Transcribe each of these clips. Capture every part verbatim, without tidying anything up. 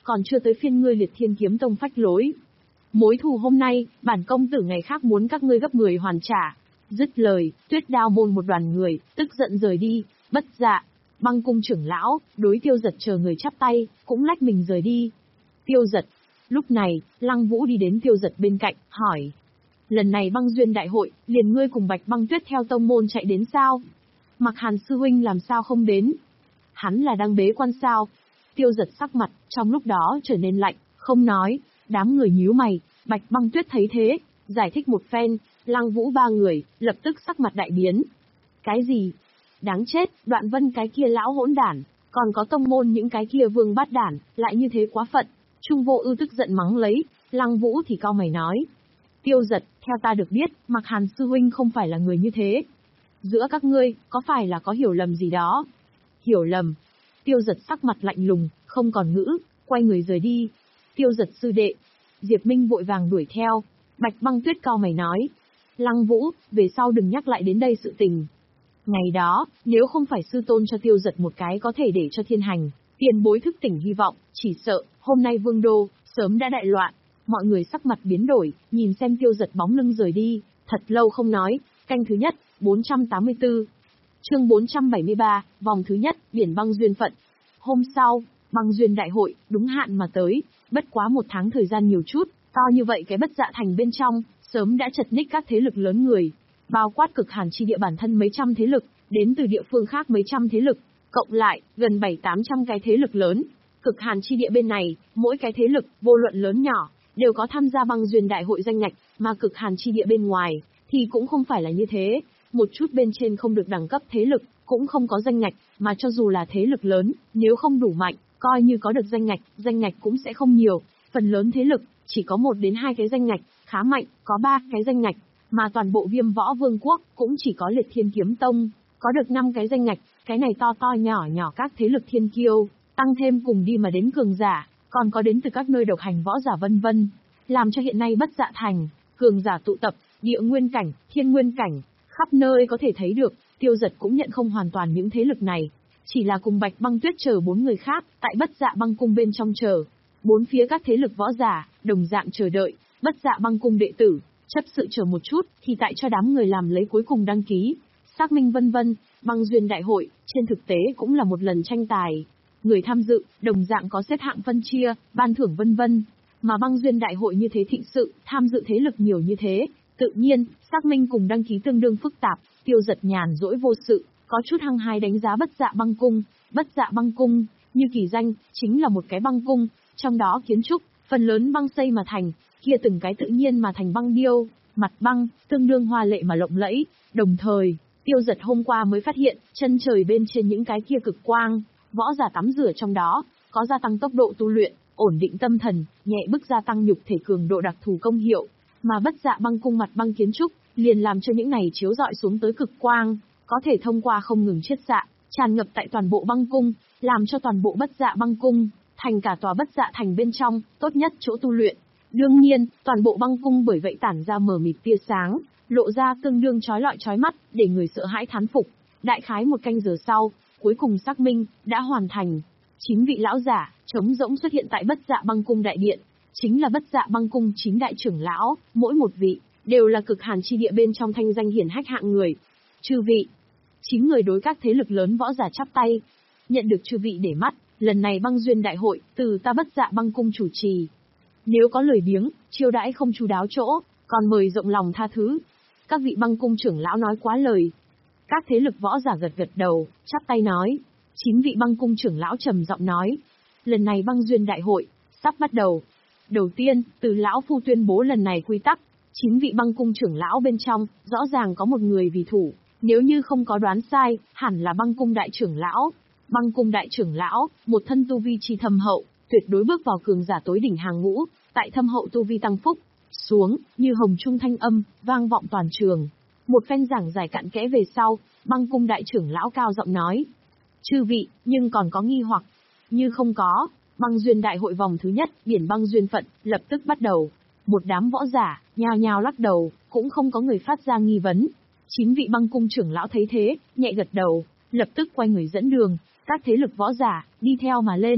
còn chưa tới phiên ngươi Liệt Thiên Kiếm Tông phách lối. Mối thù hôm nay, bản công tử ngày khác muốn các ngươi gấp mười hoàn trả. Dứt lời, Tuyết Đao môn một đoàn người, tức giận rời đi. Bất Dạ, Băng cung trưởng lão, đối Tiêu Giật chờ người chắp tay, cũng lách mình rời đi. Tiêu Giật. Lúc này, Lăng Vũ đi đến Tiêu Giật bên cạnh, hỏi. Lần này băng duyên đại hội, liền ngươi cùng Bạch Băng Tuyết theo tông môn chạy đến sao? Mặc Hàn sư huynh làm sao không đến? Hắn là đang bế quan sao? Tiêu Giật sắc mặt, trong lúc đó trở nên lạnh, không nói. Đám người nhíu mày, Bạch Băng Tuyết thấy thế, giải thích một phen, Lăng Vũ ba người, lập tức sắc mặt đại biến. Cái gì? Đáng chết, Đoạn Vân cái kia lão hỗn đản, còn có tông môn những cái kia vương bát đản, lại như thế quá phận. Trung Vô Ưu tức giận mắng lấy, Lăng Vũ thì cau mày nói. Tiêu Giật, theo ta được biết, Mặc Hàn sư huynh không phải là người như thế. Giữa các ngươi, có phải là có hiểu lầm gì đó? Hiểu lầm? Tiêu Giật sắc mặt lạnh lùng, không còn ngữ, quay người rời đi. Tiêu Giật sư đệ. Diệp Minh vội vàng đuổi theo. Bạch Băng Tuyết cau mày nói. Lăng Vũ, về sau đừng nhắc lại đến đây sự tình. Ngày đó, nếu không phải sư tôn cho Tiêu Giật một cái có thể để cho thiên hành, tiền bối thức tỉnh hy vọng, chỉ sợ, hôm nay vương đô, sớm đã đại loạn. Mọi người sắc mặt biến đổi, nhìn xem Tiêu Giật bóng lưng rời đi, thật lâu không nói. Canh thứ nhất, bốn trăm tám mươi tư. Chương bốn trăm bảy mươi ba, vòng thứ nhất, biển băng duyên phận. Hôm sau, băng duyên đại hội, đúng hạn mà tới, bất quá một tháng thời gian nhiều chút, to như vậy cái Bất Dạ thành bên trong, sớm đã chật ních các thế lực lớn người, bao quát Cực Hàn chi địa bản thân mấy trăm thế lực, đến từ địa phương khác mấy trăm thế lực, cộng lại, gần bảy tám trăm cái thế lực lớn. Cực Hàn chi địa bên này, mỗi cái thế lực, vô luận lớn nhỏ, đều có tham gia băng duyên đại hội danh ngạch, mà Cực Hàn chi địa bên ngoài, thì cũng không phải là như thế. Một chút bên trên không được đẳng cấp thế lực, cũng không có danh ngạch, mà cho dù là thế lực lớn, nếu không đủ mạnh, coi như có được danh ngạch, danh ngạch cũng sẽ không nhiều. Phần lớn thế lực, chỉ có một đến hai cái danh ngạch, khá mạnh, có ba cái danh ngạch, mà toàn bộ Viêm Võ Vương quốc cũng chỉ có Liệt Thiên Kiếm Tông, có được năm cái danh ngạch, cái này to to nhỏ nhỏ các thế lực thiên kiêu, tăng thêm cùng đi mà đến cường giả, còn có đến từ các nơi độc hành võ giả vân vân, làm cho hiện nay Bất Dạ thành, cường giả tụ tập, địa nguyên cảnh, thiên nguyên cảnh, khắp nơi có thể thấy được. Tiêu Giật cũng nhận không hoàn toàn những thế lực này, chỉ là cùng Bạch Băng Tuyết chờ bốn người khác, tại Bất Dạ băng cung bên trong chờ. Bốn phía các thế lực võ giả, đồng dạng chờ đợi, Bất Dạ băng cung đệ tử, chấp sự chờ một chút, thì tại cho đám người làm lấy cuối cùng đăng ký, xác minh vân vân. Băng duyên đại hội, trên thực tế cũng là một lần tranh tài. Người tham dự, đồng dạng có xếp hạng phân chia, ban thưởng vân vân. Mà băng duyên đại hội như thế thịnh sự, tham dự thế lực nhiều như thế, tự nhiên, xác minh cùng đăng ký tương đương phức tạp. Tiêu Giật nhàn rỗi vô sự, có chút hăng hái đánh giá Bất Dạ băng cung. Bất Dạ băng cung, như kỳ danh, chính là một cái băng cung, trong đó kiến trúc, phần lớn băng xây mà thành, kia từng cái tự nhiên mà thành băng điêu, mặt băng, tương đương hoa lệ mà lộng lẫy. Đồng thời, Tiêu Giật hôm qua mới phát hiện, chân trời bên trên những cái kia cực quang, võ giả tắm rửa trong đó, có gia tăng tốc độ tu luyện, ổn định tâm thần, nhẹ bức gia tăng nhục thể cường độ đặc thù công hiệu, mà Bất Dạ băng cung mặt băng kiến trúc, liền làm cho những này chiếu rọi xuống tới cực quang, có thể thông qua không ngừng chiết xạ, tràn ngập tại toàn bộ băng cung, làm cho toàn bộ Bất Dạ băng cung thành cả tòa Bất Dạ thành bên trong, tốt nhất chỗ tu luyện. Đương nhiên, toàn bộ băng cung bởi vậy tản ra mờ mịt tia sáng, lộ ra tương đương chói lọi chói mắt, để người sợ hãi thán phục. Đại khái một canh giờ sau, cuối cùng xác minh đã hoàn thành. Chín vị lão giả trống rỗng xuất hiện tại Bất Dạ băng cung đại điện, chính là Bất Dạ băng cung chín đại trưởng lão, mỗi một vị đều là Cực Hàn chi địa bên trong thanh danh hiển hách hạng người. Chư vị, chín người đối các thế lực lớn võ giả chắp tay, nhận được chư vị để mắt, lần này băng duyên đại hội từ ta Bất Dạ băng cung chủ trì. Nếu có lời biếng, chiêu đãi không chu đáo chỗ, còn mời rộng lòng tha thứ. Các vị băng cung trưởng lão nói quá lời. Các thế lực võ giả gật gật đầu, chắp tay nói. Chín vị băng cung trưởng lão trầm giọng nói. Lần này băng duyên đại hội, sắp bắt đầu. Đầu tiên, từ lão phu tuyên bố lần này quy tắc. Chín vị băng cung trưởng lão bên trong, rõ ràng có một người vì thủ. Nếu như không có đoán sai, hẳn là băng cung đại trưởng lão. Băng cung đại trưởng lão, một thân tu vi chi thâm hậu, tuyệt đối bước vào cường giả tối đỉnh hàng ngũ, tại thâm hậu tu vi tăng phúc. Xuống, như hồng trung thanh âm, vang vọng toàn trường. Một phen giảng giải cặn kẽ về sau, băng cung đại trưởng lão cao giọng nói. Chư vị, nhưng còn có nghi hoặc. Như không có, băng duyên đại hội vòng thứ nhất, biển băng duyên phận, lập tức bắt đầu. Một đám võ giả, nhao nhao lắc đầu, cũng không có người phát ra nghi vấn. Chín vị băng cung trưởng lão thấy thế, nhẹ gật đầu, lập tức quay người dẫn đường, các thế lực võ giả, đi theo mà lên,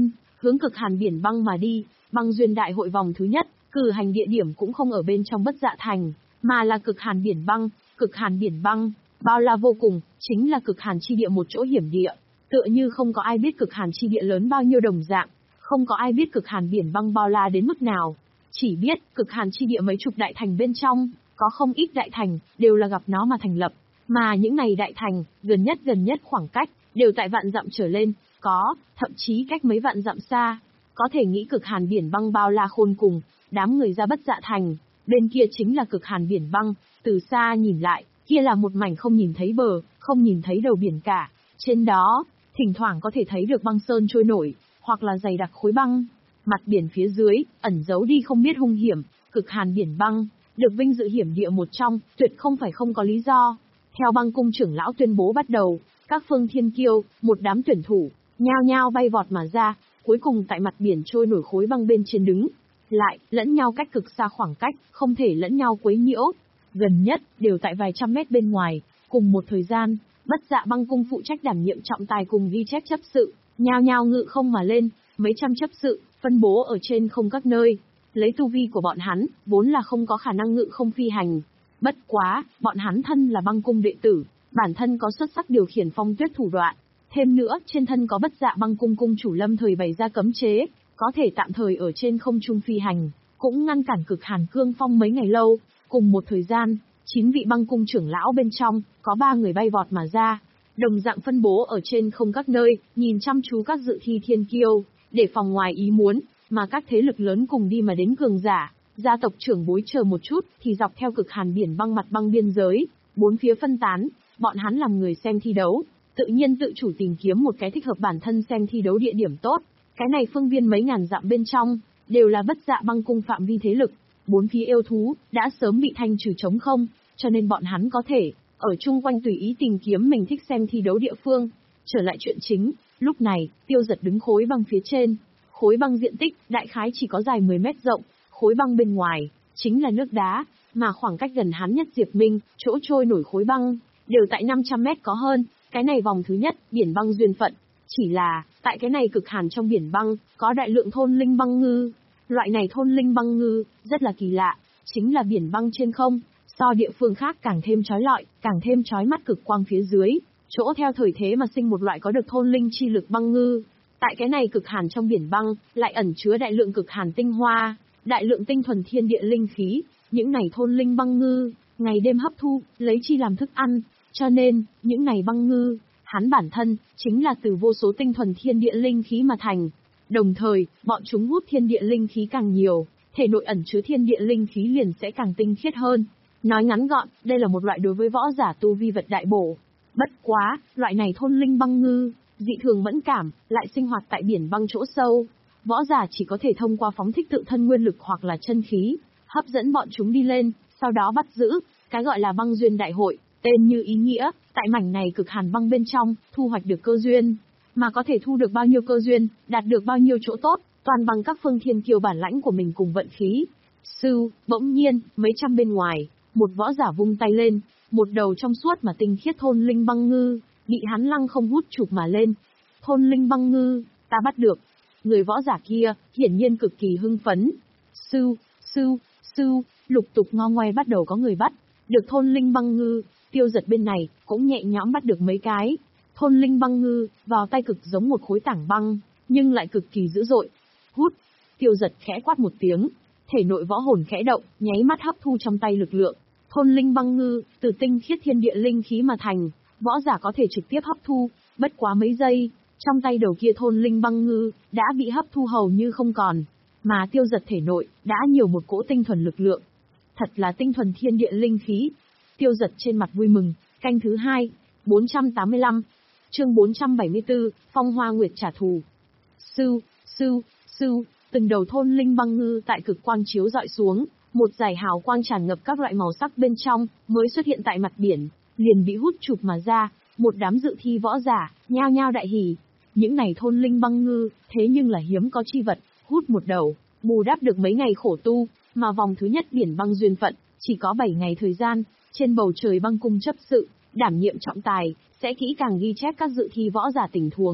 hướng cực hàn biển băng mà đi. Băng duyên đại hội vòng thứ nhất, cử hành địa điểm cũng không ở bên trong Bất Dạ Thành, mà là cực hàn biển băng. Cực hàn biển băng, bao la vô cùng, chính là cực hàn chi địa một chỗ hiểm địa. Tựa như không có ai biết cực hàn chi địa lớn bao nhiêu đồng dạng, không có ai biết cực hàn biển băng bao la đến mức nào. Chỉ biết, cực hàn chi địa mấy chục đại thành bên trong, có không ít đại thành, đều là gặp nó mà thành lập. Mà những này đại thành, gần nhất gần nhất khoảng cách, đều tại vạn dặm trở lên, có, thậm chí cách mấy vạn dặm xa. Có thể nghĩ cực hàn biển băng bao la khôn cùng, đám người ra Bất Dạ Thành, bên kia chính là cực hàn biển băng, từ xa nhìn lại, kia là một mảnh không nhìn thấy bờ, không nhìn thấy đầu biển cả. Trên đó, thỉnh thoảng có thể thấy được băng sơn trôi nổi, hoặc là dày đặc khối băng. Mặt biển phía dưới, ẩn giấu đi không biết hung hiểm, cực hàn biển băng, được vinh dự hiểm địa một trong, tuyệt không phải không có lý do. Theo băng cung trưởng lão tuyên bố bắt đầu, các phương thiên kiêu, một đám tuyển thủ, nhao nhao bay vọt mà ra, cuối cùng tại mặt biển trôi nổi khối băng bên trên đứng. Lại, lẫn nhau cách cực xa khoảng cách, không thể lẫn nhau quấy nhiễu. Gần nhất, đều tại vài trăm mét bên ngoài, cùng một thời gian, Bất Dạ băng cung phụ trách đảm nhiệm trọng tài cùng ghi chép chấp sự, nhao nhao ngự không mà lên, mấy trăm chấp sự, phân bố ở trên không các nơi. Lấy tu vi của bọn hắn, vốn là không có khả năng ngự không phi hành. Bất quá, bọn hắn thân là băng cung đệ tử, bản thân có xuất sắc điều khiển phong tuyết thủ đoạn. Thêm nữa, trên thân có Bất Dạ băng cung cung chủ lâm thời bày ra cấm chế, có thể tạm thời ở trên không trung phi hành, cũng ngăn cản cực hàn cương phong mấy ngày lâu. Cùng một thời gian, chín vị băng cung trưởng lão bên trong, có ba người bay vọt mà ra, đồng dạng phân bố ở trên không các nơi, nhìn chăm chú các dự thi thiên kiêu, để phòng ngoài ý muốn, mà các thế lực lớn cùng đi mà đến cường giả, gia tộc trưởng bối chờ một chút, thì dọc theo cực hàn biển băng mặt băng biên giới, bốn phía phân tán, bọn hắn làm người xem thi đấu, tự nhiên tự chủ tìm kiếm một cái thích hợp bản thân xem thi đấu địa điểm tốt. Cái này phương viên mấy ngàn dặm bên trong, đều là Bất Dạ băng cung phạm vi thế lực. Bốn phía yêu thú, đã sớm bị thanh trừ trống không, cho nên bọn hắn có thể, ở chung quanh tùy ý tìm kiếm mình thích xem thi đấu địa phương. Trở lại chuyện chính, lúc này, Tiêu Giật đứng khối băng phía trên. Khối băng diện tích, đại khái chỉ có dài mười mét rộng, khối băng bên ngoài, chính là nước đá, mà khoảng cách gần hắn nhất Diệp Minh, chỗ trôi nổi khối băng, đều tại năm trăm mét có hơn. Cái này vòng thứ nhất, biển băng duyên phận. Chỉ là, tại cái này cực hàn trong biển băng, có đại lượng thôn linh băng ngư. Loại này thôn linh băng ngư, rất là kỳ lạ, chính là biển băng trên không, so địa phương khác càng thêm chói lọi, càng thêm chói mắt cực quang phía dưới, chỗ theo thời thế mà sinh một loại có được thôn linh chi lực băng ngư. Tại cái này cực hàn trong biển băng, lại ẩn chứa đại lượng cực hàn tinh hoa, đại lượng tinh thuần thiên địa linh khí, những này thôn linh băng ngư, ngày đêm hấp thu, lấy chi làm thức ăn, cho nên, những này băng ngư, hắn bản thân, chính là từ vô số tinh thuần thiên địa linh khí mà thành. Đồng thời, bọn chúng hút thiên địa linh khí càng nhiều, thể nội ẩn chứa thiên địa linh khí liền sẽ càng tinh khiết hơn. Nói ngắn gọn, đây là một loại đối với võ giả tu vi vật đại bổ. Bất quá, loại này thôn linh băng ngư, dị thường mẫn cảm, lại sinh hoạt tại biển băng chỗ sâu. Võ giả chỉ có thể thông qua phóng thích tự thân nguyên lực hoặc là chân khí, hấp dẫn bọn chúng đi lên, sau đó bắt giữ, cái gọi là băng duyên đại hội, tên như ý nghĩa, tại mảnh này cực hàn băng bên trong, thu hoạch được cơ duyên. Mà có thể thu được bao nhiêu cơ duyên, đạt được bao nhiêu chỗ tốt, toàn bằng các phương thiên kiêu bản lãnh của mình cùng vận khí. Sư, bỗng nhiên, mấy trăm bên ngoài, một võ giả vung tay lên, một đầu trong suốt mà tinh khiết thôn linh băng ngư, bị hắn lăng không hút chụp mà lên. Thôn linh băng ngư, ta bắt được. Người võ giả kia, hiển nhiên cực kỳ hưng phấn. Sư, sư, sư, lục tục ngo ngoe bắt đầu có người bắt, được thôn linh băng ngư. Tiêu Giật bên này, cũng nhẹ nhõm bắt được mấy cái. Thôn linh băng ngư, vào tay cực giống một khối tảng băng, nhưng lại cực kỳ dữ dội. Hút, Tiêu Giật khẽ quát một tiếng, thể nội võ hồn khẽ động, nháy mắt hấp thu trong tay lực lượng. Thôn linh băng ngư, từ tinh khiết thiên địa linh khí mà thành, võ giả có thể trực tiếp hấp thu, bất quá mấy giây, trong tay đầu kia thôn linh băng ngư, đã bị hấp thu hầu như không còn. Mà Tiêu Giật thể nội, đã nhiều một cỗ tinh thuần lực lượng. Thật là tinh thuần thiên địa linh khí. Tiêu Giật trên mặt vui mừng, canh thứ hai, bốn trăm tám mươi lăm. Chương bốn trăm bảy mươi tư, Phong Hoa Nguyệt trả thù. Sư, sư, sư, từng đầu thôn linh băng ngư tại cực quang chiếu dọi xuống, một dải hào quang tràn ngập các loại màu sắc bên trong, mới xuất hiện tại mặt biển, liền bị hút chụp mà ra, một đám dự thi võ giả, nhao nhao đại hỉ. Những này thôn linh băng ngư, thế nhưng là hiếm có chi vật, hút một đầu, bù đắp được mấy ngày khổ tu, mà vòng thứ nhất biển băng duyên phận, chỉ có bảy ngày thời gian, trên bầu trời băng cung chấp sự, đảm nhiệm trọng tài, sẽ kỹ càng ghi chép các dự thi võ giả tình huống.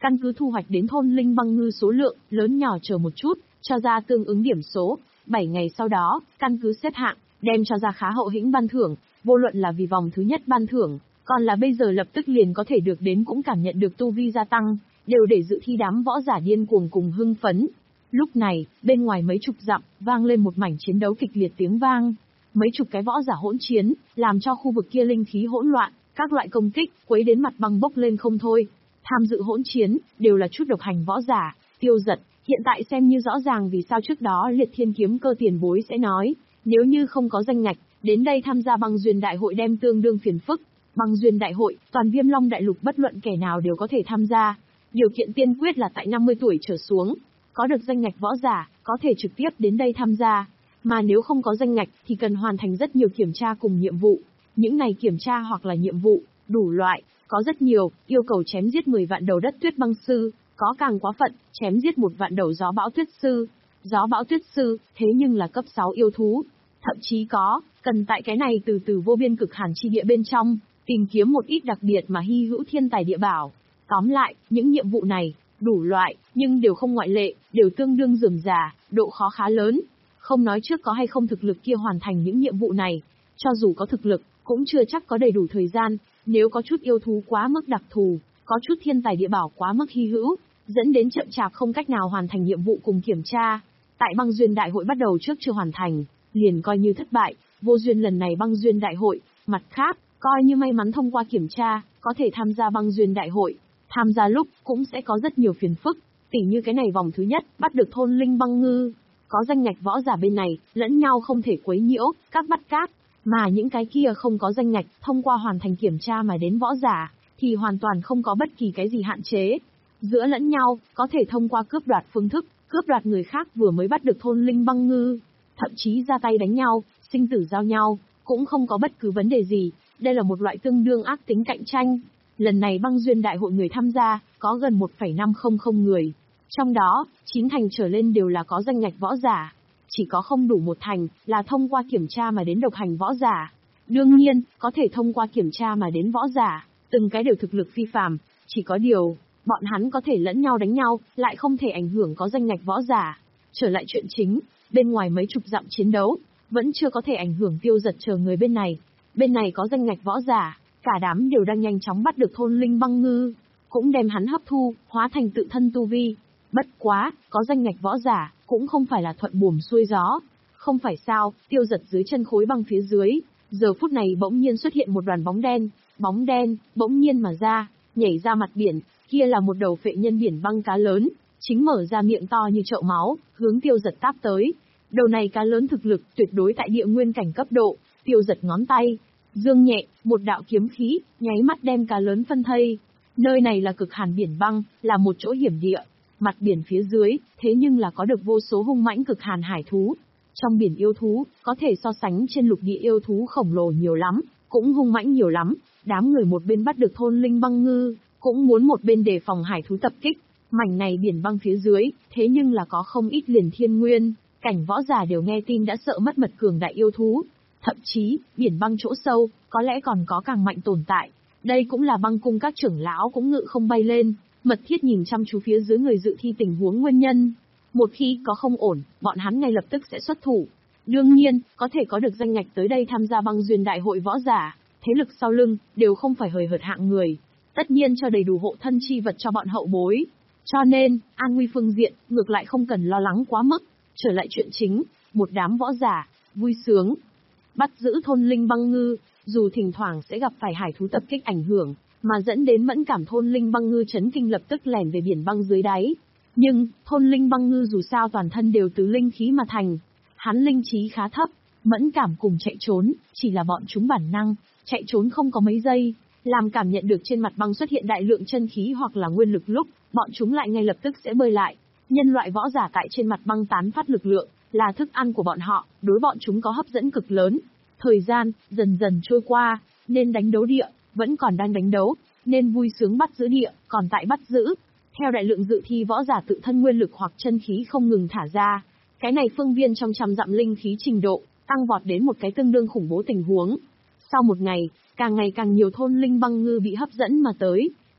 căn cứ thu hoạch đến thôn linh băng ngư số lượng, lớn nhỏ chờ một chút, cho ra tương ứng điểm số. bảy ngày sau đó, căn cứ xếp hạng, đem cho ra khá hậu hĩnh ban thưởng, vô luận là vì vòng thứ nhất ban thưởng, còn là bây giờ lập tức liền có thể được đến cũng cảm nhận được tu vi gia tăng, đều để dự thi đám võ giả điên cuồng cùng hưng phấn. Lúc này, bên ngoài mấy chục dặm, vang lên một mảnh chiến đấu kịch liệt tiếng vang. Mấy chục cái võ giả hỗn chiến, làm cho khu vực kia linh khí hỗn loạn, các loại công kích, quấy đến mặt băng bốc lên không thôi. Tham dự hỗn chiến, đều là chút độc hành võ giả, Tiêu Dật, hiện tại xem như rõ ràng vì sao trước đó Liệt Thiên Kiếm Cơ tiền bối sẽ nói, nếu như không có danh ngạch, đến đây tham gia băng duyên đại hội đem tương đương phiền phức. Băng duyên đại hội, toàn Viêm Long đại lục bất luận kẻ nào đều có thể tham gia. Điều kiện tiên quyết là tại năm mươi tuổi trở xuống, có được danh ngạch võ giả, có thể trực tiếp đến đây tham gia. Mà nếu không có danh ngạch thì cần hoàn thành rất nhiều kiểm tra cùng nhiệm vụ. Những này kiểm tra hoặc là nhiệm vụ, đủ loại, có rất nhiều, yêu cầu chém giết mười vạn đầu đất tuyết băng sư, có càng quá phận, chém giết một vạn đầu gió bão tuyết sư. Gió bão tuyết sư, thế nhưng là cấp sáu yêu thú. Thậm chí có, cần tại cái này từ từ vô biên cực hàn chi địa bên trong, tìm kiếm một ít đặc biệt mà hy hữu thiên tài địa bảo. Tóm lại, những nhiệm vụ này, đủ loại, nhưng đều không ngoại lệ, đều tương đương rườm rà, độ khó khá lớn. Không nói trước có hay không thực lực kia hoàn thành những nhiệm vụ này, cho dù có thực lực, cũng chưa chắc có đầy đủ thời gian, nếu có chút yêu thú quá mức đặc thù, có chút thiên tài địa bảo quá mức hy hữu, dẫn đến chậm chạp không cách nào hoàn thành nhiệm vụ cùng kiểm tra. Tại băng duyên đại hội bắt đầu trước chưa hoàn thành, liền coi như thất bại, vô duyên lần này băng duyên đại hội, mặt khác, coi như may mắn thông qua kiểm tra, có thể tham gia băng duyên đại hội. Tham gia lúc, cũng sẽ có rất nhiều phiền phức, tỉ như cái này vòng thứ nhất, bắt được thôn linh băng ngư. Có danh ngạch võ giả bên này, lẫn nhau không thể quấy nhiễu, các bắt cát. Mà những cái kia không có danh ngạch, thông qua hoàn thành kiểm tra mà đến võ giả, thì hoàn toàn không có bất kỳ cái gì hạn chế. Giữa lẫn nhau, có thể thông qua cướp đoạt phương thức, cướp đoạt người khác vừa mới bắt được thôn linh băng ngư. Thậm chí ra tay đánh nhau, sinh tử giao nhau, cũng không có bất cứ vấn đề gì. Đây là một loại tương đương ác tính cạnh tranh. Lần này băng duyên đại hội người tham gia, có gần một phẩy năm không không người. Trong đó, chín thành trở lên đều là có danh ngạch võ giả. Chỉ có không đủ một thành, là thông qua kiểm tra mà đến độc hành võ giả. Đương nhiên, có thể thông qua kiểm tra mà đến võ giả, từng cái đều thực lực phi phàm, chỉ có điều, bọn hắn có thể lẫn nhau đánh nhau, lại không thể ảnh hưởng có danh ngạch võ giả. Trở lại chuyện chính, bên ngoài mấy chục dặm chiến đấu, vẫn chưa có thể ảnh hưởng Tiêu Dật chờ người bên này. Bên này có danh ngạch võ giả, cả đám đều đang nhanh chóng bắt được thôn linh băng ngư, cũng đem hắn hấp thu, hóa thành tự thân tu vi. Bất quá, có danh ngạch võ giả, cũng không phải là thuận buồm xuôi gió. Không phải sao, Tiêu Dật dưới chân khối băng phía dưới, giờ phút này bỗng nhiên xuất hiện một đoàn bóng đen, bóng đen, bỗng nhiên mà ra, nhảy ra mặt biển, kia là một đầu phệ nhân biển băng cá lớn, chính mở ra miệng to như chậu máu, hướng Tiêu Dật táp tới. Đầu này cá lớn thực lực tuyệt đối tại địa nguyên cảnh cấp độ, Tiêu Dật ngón tay, dương nhẹ, một đạo kiếm khí, nháy mắt đem cá lớn phân thây. Nơi này là cực hàn biển băng, là một chỗ hiểm địa. Mặt biển phía dưới, thế nhưng là có được vô số hung mãnh cực hàn hải thú. Trong biển yêu thú, có thể so sánh trên lục địa yêu thú khổng lồ nhiều lắm, cũng hung mãnh nhiều lắm. Đám người một bên bắt được thôn linh băng ngư, cũng muốn một bên đề phòng hải thú tập kích. Mảnh này biển băng phía dưới, thế nhưng là có không ít liền thiên nguyên, cảnh võ giả đều nghe tin đã sợ mất mật cường đại yêu thú. Thậm chí, biển băng chỗ sâu, có lẽ còn có càng mạnh tồn tại. Đây cũng là băng cung các trưởng lão cũng ngự không bay lên, mật thiết nhìn chăm chú phía dưới người dự thi tình huống nguyên nhân. Một khi có không ổn, bọn hắn ngay lập tức sẽ xuất thủ. Đương nhiên, có thể có được danh ngạch tới đây tham gia băng duyên đại hội võ giả, thế lực sau lưng, đều không phải hời hợt hạng người. Tất nhiên cho đầy đủ hộ thân chi vật cho bọn hậu bối. Cho nên, an nguy phương diện, ngược lại không cần lo lắng quá mức. Trở lại chuyện chính, một đám võ giả, vui sướng. Bắt giữ thôn linh băng ngư, dù thỉnh thoảng sẽ gặp phải hải thú tập kích ảnh hưởng, mà dẫn đến mẫn cảm thôn linh băng ngư chấn kinh lập tức lẻn về biển băng dưới đáy. Nhưng, thôn linh băng ngư dù sao toàn thân đều từ linh khí mà thành. Hắn linh trí khá thấp, mẫn cảm cùng chạy trốn, chỉ là bọn chúng bản năng, chạy trốn không có mấy giây, làm cảm nhận được trên mặt băng xuất hiện đại lượng chân khí hoặc là nguyên lực lúc, bọn chúng lại ngay lập tức sẽ bơi lại. Nhân loại võ giả tại trên mặt băng tán phát lực lượng, là thức ăn của bọn họ, đối bọn chúng có hấp dẫn cực lớn. Thời gian, dần dần trôi qua, nên đánh đấu địa, vẫn còn đang đánh đấu, nên vui sướng bắt giữ địa, còn tại bắt giữ. Theo đại lượng dự thi võ giả tự thân nguyên lực hoặc chân khí không ngừng thả ra, cái này phương viên trong trăm dặm linh khí trình độ, tăng vọt đến một cái tương đương khủng bố tình huống. Sau một ngày, càng ngày càng nhiều thôn linh băng ngư bị hấp dẫn mà tới,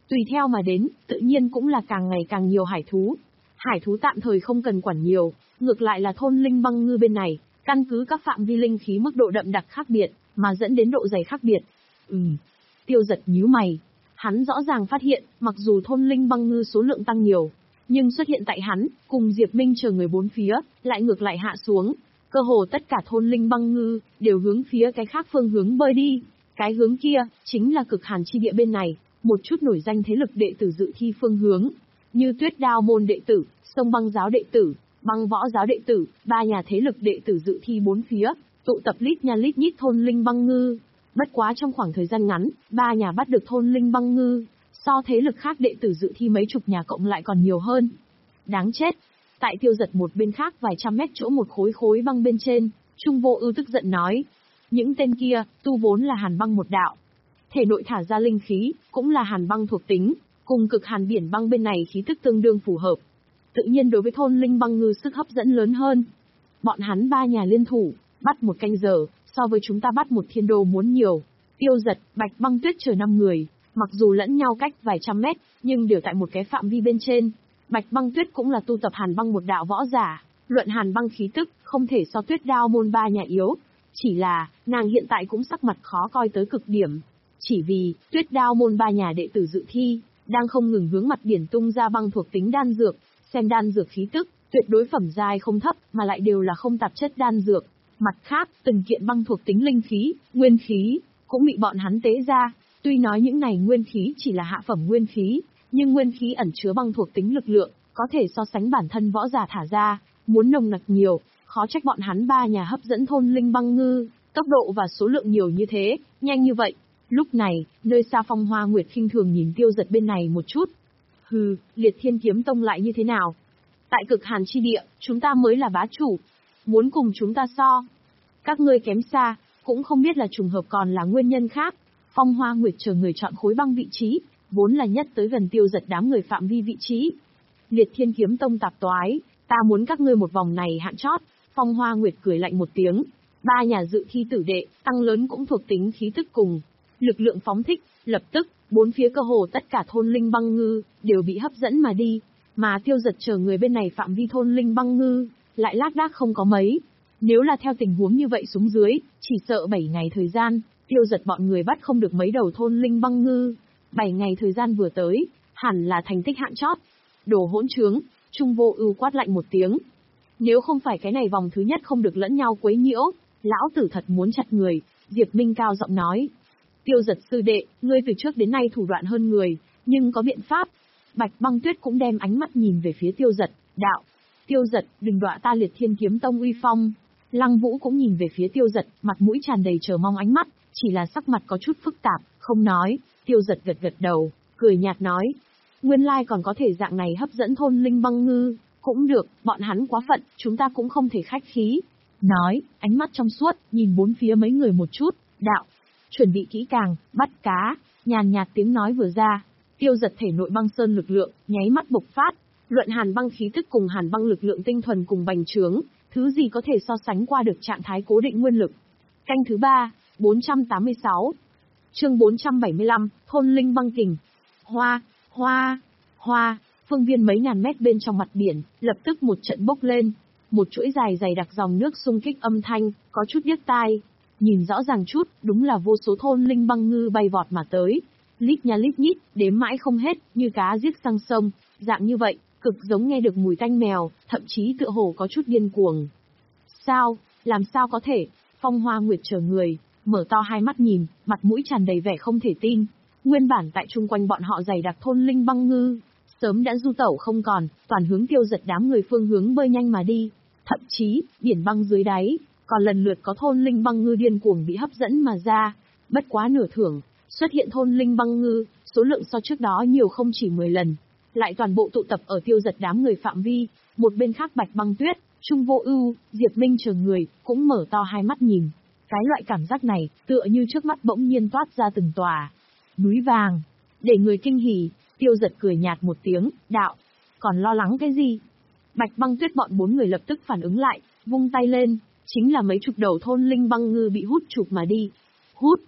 Tùy theo mà đến, tự nhiên cũng là càng ngày càng nhiều hải thú. Hải thú tạm thời không cần quản nhiều, ngược lại là thôn linh băng ngư bên này, căn cứ các phạm vi linh khí mức độ đậm đặc khác biệt, mà dẫn đến độ dày khác biệt. Ừm. Tiêu Giật nhíu mày. Hắn rõ ràng phát hiện, mặc dù thôn linh băng ngư số lượng tăng nhiều, nhưng xuất hiện tại hắn, cùng Diệp Minh chờ người bốn phía, lại ngược lại hạ xuống. Cơ hồ tất cả thôn linh băng ngư, đều hướng phía cái khác phương hướng bơi đi. Cái hướng kia, chính là cực hàn chi địa bên này, một chút nổi danh thế lực đệ tử dự thi phương hướng. Như Tuyết Đao môn đệ tử, Sông Băng giáo đệ tử, Băng võ giáo đệ tử, ba nhà thế lực đệ tử dự thi bốn phía, tụ tập lít nha lít nhít thôn linh băng ngư. Bất quá trong khoảng thời gian ngắn, ba nhà bắt được thôn linh băng ngư, so thế lực khác đệ tử dự thi mấy chục nhà cộng lại còn nhiều hơn. Đáng chết! Tại Tiêu Giật một bên khác vài trăm mét chỗ một khối khối băng bên trên, Trung Vô Ưu tức giận nói. Những tên kia, tu vốn là hàn băng một đạo. Thể nội thả ra linh khí, cũng là hàn băng thuộc tính, cùng cực hàn biển băng bên này khí tức tương đương phù hợp. Tự nhiên đối với thôn linh băng ngư sức hấp dẫn lớn hơn. Bọn hắn ba nhà liên thủ, bắt một canh giờ, so với chúng ta bắt một thiên đô muốn nhiều. Tiêu Giật, Bạch Băng Tuyết chờ năm người, mặc dù lẫn nhau cách vài trăm mét, nhưng đều tại một cái phạm vi bên trên. Bạch Băng Tuyết cũng là tu tập hàn băng một đạo võ giả, luận hàn băng khí tức, không thể so Tuyết Đao môn ba nhà yếu. Chỉ là, nàng hiện tại cũng sắc mặt khó coi tới cực điểm. Chỉ vì, Tuyết Đao môn ba nhà đệ tử dự thi, đang không ngừng hướng mặt biển tung ra băng thuộc tính đan dược, xem đan dược khí tức, tuyệt đối phẩm giai không thấp, mà lại đều là không tạp chất đan dược. Mặt khác, từng kiện băng thuộc tính linh khí, nguyên khí, cũng bị bọn hắn tế ra. Tuy nói những này nguyên khí chỉ là hạ phẩm nguyên khí, nhưng nguyên khí ẩn chứa băng thuộc tính lực lượng, có thể so sánh bản thân võ giả thả ra, muốn nồng nặc nhiều, khó trách bọn hắn ba nhà hấp dẫn thôn linh băng ngư, tốc độ và số lượng nhiều như thế, nhanh như vậy. Lúc này, nơi xa Phong Hoa Nguyệt khinh thường nhìn Tiêu Giật bên này một chút. Hừ, Liệt Thiên Kiếm Tông lại như thế nào? Tại cực hàn chi địa, chúng ta mới là bá chủ. Muốn cùng chúng ta so. Các ngươi kém xa, cũng không biết là trùng hợp còn là nguyên nhân khác. Phong Hoa Nguyệt chờ người chọn khối băng vị trí, vốn là nhất tới gần Tiêu Giật đám người phạm vi vị trí. Liệt Thiên Kiếm Tông tạp toái, ta muốn các ngươi một vòng này hạn chót. Phong Hoa Nguyệt cười lạnh một tiếng. Ba nhà dự thi tử đệ, tăng lớn cũng thuộc tính khí tức cùng. Lực lượng phóng thích, lập tức, bốn phía cơ hồ tất cả thôn linh băng ngư, đều bị hấp dẫn mà đi. Mà Tiêu Giật chờ người bên này phạm vi thôn linh băng ngư, lại lác đác không có mấy. Nếu là theo tình huống như vậy xuống dưới, chỉ sợ bảy ngày thời gian, Tiêu Giật bọn người bắt không được mấy đầu thôn linh băng ngư. bảy ngày thời gian vừa tới, hẳn là thành tích hạn chót. Đồ hỗn trướng, Trung Vô Ưu quát lạnh một tiếng. Nếu không phải cái này vòng thứ nhất không được lẫn nhau quấy nhiễu, lão tử thật muốn chặt người, Diệp Minh cao giọng nói. Tiêu Giật sư đệ, ngươi từ trước đến nay thủ đoạn hơn người, nhưng có biện pháp. Bạch Băng Tuyết cũng đem ánh mắt nhìn về phía Tiêu Giật, đạo. Tiêu Giật, đừng đọa ta Liệt Thiên Kiếm Tông uy phong. Lăng Vũ cũng nhìn về phía Tiêu Giật, mặt mũi tràn đầy chờ mong ánh mắt, chỉ là sắc mặt có chút phức tạp, không nói. Tiêu Giật gật gật đầu, cười nhạt nói. Nguyên lai còn có thể dạng này hấp dẫn thôn linh băng ngư, cũng được, bọn hắn quá phận, chúng ta cũng không thể khách khí. Nói, ánh mắt trong suốt, nhìn bốn phía mấy người một chút, đạo. Chuẩn bị kỹ càng, bắt cá, nhàn nhạt tiếng nói vừa ra. Tiêu Giật thể nội băng sơn lực lượng, nháy mắt bộc phát. Luận hàn băng khí tức cùng hàn băng lực lượng tinh thuần cùng bành trướng, thứ gì có thể so sánh qua được trạng thái cố định nguyên lực. Canh thứ ba, bốn trăm tám mươi sáu. Chương bốn trăm bảy mươi lăm, thôn linh băng kình. Hoa, hoa, hoa, phương viên mấy ngàn mét bên trong mặt biển, lập tức một trận bốc lên. Một chuỗi dài dày đặc dòng nước xung kích âm thanh, có chút điếc tai. Nhìn rõ ràng chút, đúng là vô số thôn linh băng ngư bay vọt mà tới. Lít nha lít nhít, đếm mãi không hết, như cá giết sang sông, dạng như vậy, cực giống nghe được mùi tanh mèo, thậm chí tựa hồ có chút điên cuồng. Sao, làm sao có thể? Phong Hoa Nguyệt chờ người, mở to hai mắt nhìn, mặt mũi tràn đầy vẻ không thể tin. Nguyên bản tại chung quanh bọn họ dày đặc thôn linh băng ngư, sớm đã du tẩu không còn, toàn hướng Tiêu Giật đám người phương hướng bơi nhanh mà đi. Thậm chí, biển băng dưới đáy, còn lần lượt có thôn linh băng ngư điên cuồng bị hấp dẫn mà ra. Bất quá nửa thưởng, xuất hiện thôn linh băng ngư, số lượng so trước đó nhiều không chỉ mười lần. Lại toàn bộ tụ tập ở Tiêu Giật đám người phạm vi, một bên khác Bạch Băng Tuyết, Trung Vô Ưu, Diệp Minh chờ người, cũng mở to hai mắt nhìn. Cái loại cảm giác này, tựa như trước mắt bỗng nhiên toát ra từng tòa núi vàng. Để người kinh hỉ, Tiêu Giật cười nhạt một tiếng, đạo, còn lo lắng cái gì? Bạch Băng Tuyết bọn bốn người lập tức phản ứng lại, vung tay lên, chính là mấy chục đầu thôn linh băng ngư bị hút chụp mà đi. Hút,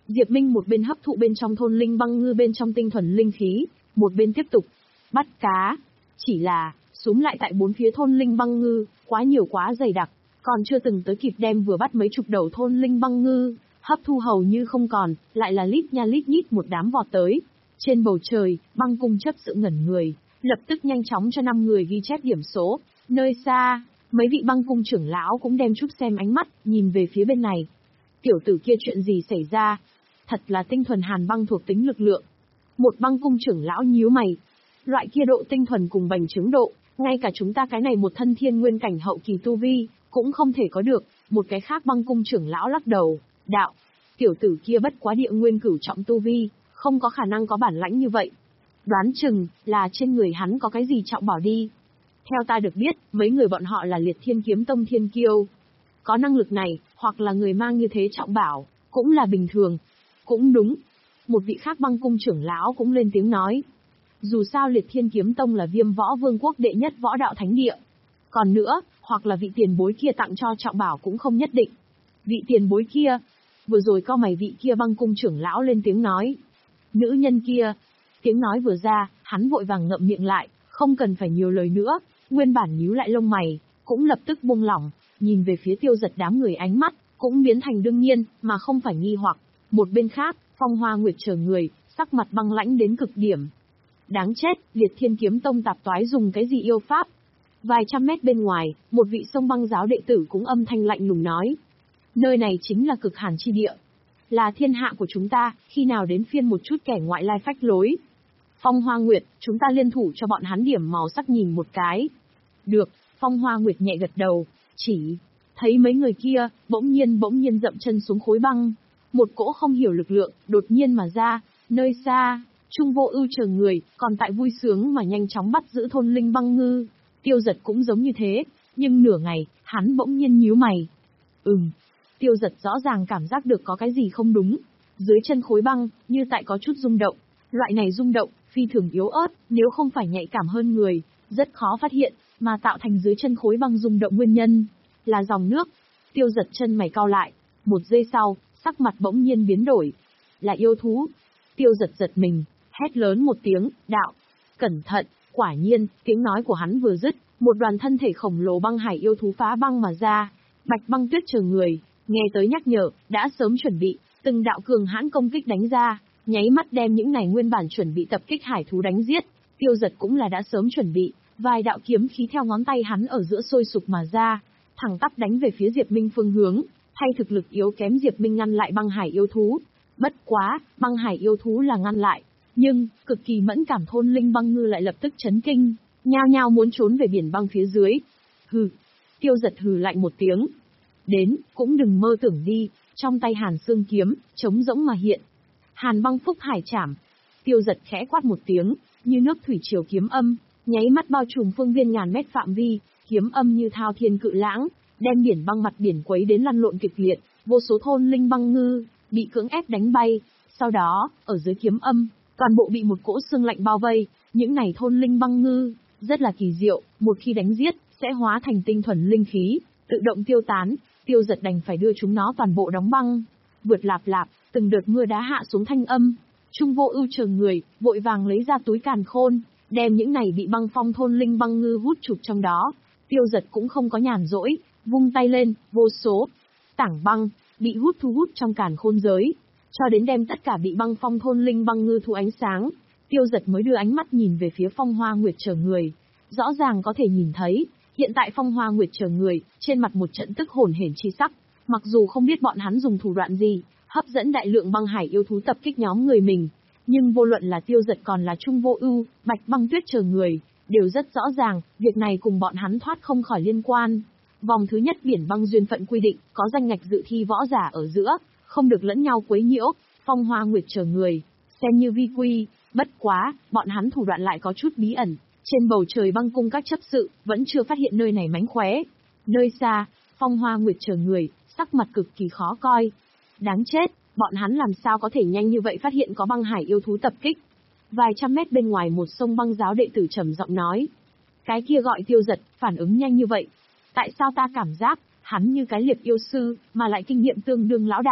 Diệp Minh một bên hấp thụ bên trong thôn linh băng ngư bên trong tinh thuần linh khí, một bên tiếp tục bắt cá. Chỉ là, xúm lại tại bốn phía thôn linh băng ngư, quá nhiều quá dày đặc, còn chưa từng tới kịp đem vừa bắt mấy chục đầu thôn linh băng ngư, hấp thu hầu như không còn, lại là lít nha lít nhít một đám vọt tới. Trên bầu trời, băng cung chấp sự ngẩn người, lập tức nhanh chóng cho năm người ghi chép điểm số. Nơi xa, mấy vị băng cung trưởng lão cũng đem chút xem ánh mắt, nhìn về phía bên này. Tiểu tử kia chuyện gì xảy ra? Thật là tinh thuần hàn băng thuộc tính lực lượng. Một băng cung trưởng lão nhíu mày. Loại kia độ tinh thuần cùng bành trướng độ, ngay cả chúng ta cái này một thân thiên nguyên cảnh hậu kỳ tu vi, cũng không thể có được. Một cái khác băng cung trưởng lão lắc đầu, đạo. Tiểu tử kia bất quá địa nguyên cửu trọng tu vi, không có khả năng có bản lãnh như vậy. Đoán chừng, là trên người hắn có cái gì trọng bảo đi. Theo ta được biết, mấy người bọn họ là liệt thiên kiếm tông thiên kiêu. Có năng lực này, hoặc là người mang như thế trọng bảo, cũng là bình thường. Cũng đúng. Một vị khác băng cung trưởng lão cũng lên tiếng nói. Dù sao liệt thiên kiếm tông là viêm võ vương quốc đệ nhất võ đạo thánh địa. Còn nữa, hoặc là vị tiền bối kia tặng cho trọng bảo cũng không nhất định. Vị tiền bối kia, vừa rồi co mày vị kia băng cung trưởng lão lên tiếng nói. Nữ nhân kia, tiếng nói vừa ra, hắn vội vàng ngậm miệng lại, không cần phải nhiều lời nữa, nguyên bản nhíu lại lông mày, cũng lập tức buông lỏng, nhìn về phía Tiêu Giật đám người ánh mắt, cũng biến thành đương nhiên, mà không phải nghi hoặc. Một bên khác, Phong Hoa Nguyệt chờ người, sắc mặt băng lãnh đến cực điểm. Đáng chết, liệt thiên kiếm tông tạp toái dùng cái gì yêu pháp? Vài trăm mét bên ngoài, một vị sông băng giáo đệ tử cũng âm thanh lạnh lùng nói. Nơi này chính là cực hàn chi địa. Là thiên hạ của chúng ta, khi nào đến phiên một chút kẻ ngoại lai phách lối. Phong Hoa Nguyệt, chúng ta liên thủ cho bọn hắn điểm màu sắc nhìn một cái. Được, Phong Hoa Nguyệt nhẹ gật đầu, chỉ thấy mấy người kia, bỗng nhiên bỗng nhiên dậm chân xuống khối băng. Một cỗ không hiểu lực lượng, đột nhiên mà ra, nơi xa, Trung Vô Ưu chờ người, còn tại vui sướng mà nhanh chóng bắt giữ thôn linh băng ngư. Tiêu Giật cũng giống như thế, nhưng nửa ngày, hắn bỗng nhiên nhíu mày. Ừm, Tiêu Giật rõ ràng cảm giác được có cái gì không đúng. Dưới chân khối băng, như tại có chút rung động. Loại này rung động, phi thường yếu ớt, nếu không phải nhạy cảm hơn người, rất khó phát hiện, mà tạo thành dưới chân khối băng rung động nguyên nhân là dòng nước. Tiêu Giật chân mày cau lại, một giây sau, sắc mặt bỗng nhiên biến đổi. Là yêu thú. Tiêu Giật giật mình, hét lớn một tiếng, đạo. Cẩn thận, quả nhiên, tiếng nói của hắn vừa dứt, một đoàn thân thể khổng lồ băng hải yêu thú phá băng mà ra. Bạch Băng Tuyết chờ người, nghe tới nhắc nhở, đã sớm chuẩn bị, từng đạo cường hãn công kích đánh ra, nháy mắt đem những này nguyên bản chuẩn bị tập kích hải thú đánh giết. Tiêu Giật cũng là đã sớm chuẩn bị, vài đạo kiếm khí theo ngón tay hắn ở giữa sôi sục mà ra, thẳng tắp đánh về phía Diệp Minh phương hướng, thay thực lực yếu kém Diệp Minh ngăn lại băng hải yêu thú. Bất quá, băng hải yêu thú là ngăn lại, nhưng cực kỳ mẫn cảm thôn linh băng ngư lại lập tức chấn kinh, nhao nhao muốn trốn về biển băng phía dưới. Hừ. Tiêu Giật hừ lạnh một tiếng. Đến, cũng đừng mơ tưởng đi, trong tay Hàn Xương kiếm, trống rỗng mà hiện. Hàn Băng Phúc Hải Trảm. Tiêu Giật khẽ quát một tiếng, như nước thủy triều kiếm âm, nháy mắt bao trùm phương viên ngàn mét phạm vi, kiếm âm như thao thiên cự lãng, đem biển băng mặt biển quấy đến lăn lộn kịch liệt, vô số thôn linh băng ngư bị cưỡng ép đánh bay. Sau đó, ở dưới kiếm âm, toàn bộ bị một cỗ xương lạnh bao vây. Những này thôn linh băng ngư rất là kỳ diệu, một khi đánh giết, sẽ hóa thành tinh thuần linh khí, tự động tiêu tán. Tiêu Giật đành phải đưa chúng nó toàn bộ đóng băng. Vượt lạp lạp, từng đợt mưa đá hạ xuống thanh âm. Trung Vô Ưu chờ người, vội vàng lấy ra túi càn khôn, đem những này bị băng phong thôn linh băng ngư hút chụp trong đó. Tiêu Giật cũng không có nhàn rỗi, vung tay lên, vô số tảng băng bị hút thu hút trong càn khôn giới, cho đến đem tất cả bị băng phong thôn linh băng ngư thu ánh sáng. Tiêu Giật mới đưa ánh mắt nhìn về phía Phong Hoa Nguyệt chờ người, rõ ràng có thể nhìn thấy, hiện tại Phong Hoa Nguyệt chờ người, trên mặt một trận tức hồn hển chi sắc, mặc dù không biết bọn hắn dùng thủ đoạn gì, hấp dẫn đại lượng băng hải yêu thú tập kích nhóm người mình, nhưng vô luận là Tiêu Giật còn là Trung Vô Ưu, Bạch Băng Tuyết chờ người, đều rất rõ ràng, việc này cùng bọn hắn thoát không khỏi liên quan. Vòng thứ nhất biển băng duyên phận quy định, có danh ngạch dự thi võ giả ở giữa, không được lẫn nhau quấy nhiễu. Phong Hoa Nguyệt chờ người, xem như vi quy, bất quá, bọn hắn thủ đoạn lại có chút bí ẩn. Trên bầu trời băng cung các chấp sự, vẫn chưa phát hiện nơi này mánh khóe. Nơi xa, Phong Hoa Nguyệt chờ người, sắc mặt cực kỳ khó coi. Đáng chết, bọn hắn làm sao có thể nhanh như vậy phát hiện có băng hải yêu thú tập kích. Vài trăm mét bên ngoài một sông băng giáo đệ tử trầm giọng nói. Cái kia gọi Tiêu Giật, phản ứng nhanh như vậy. Tại sao ta cảm giác, hắn như cái liệp yêu sư, mà lại kinh nghiệm tương đương lão đạo,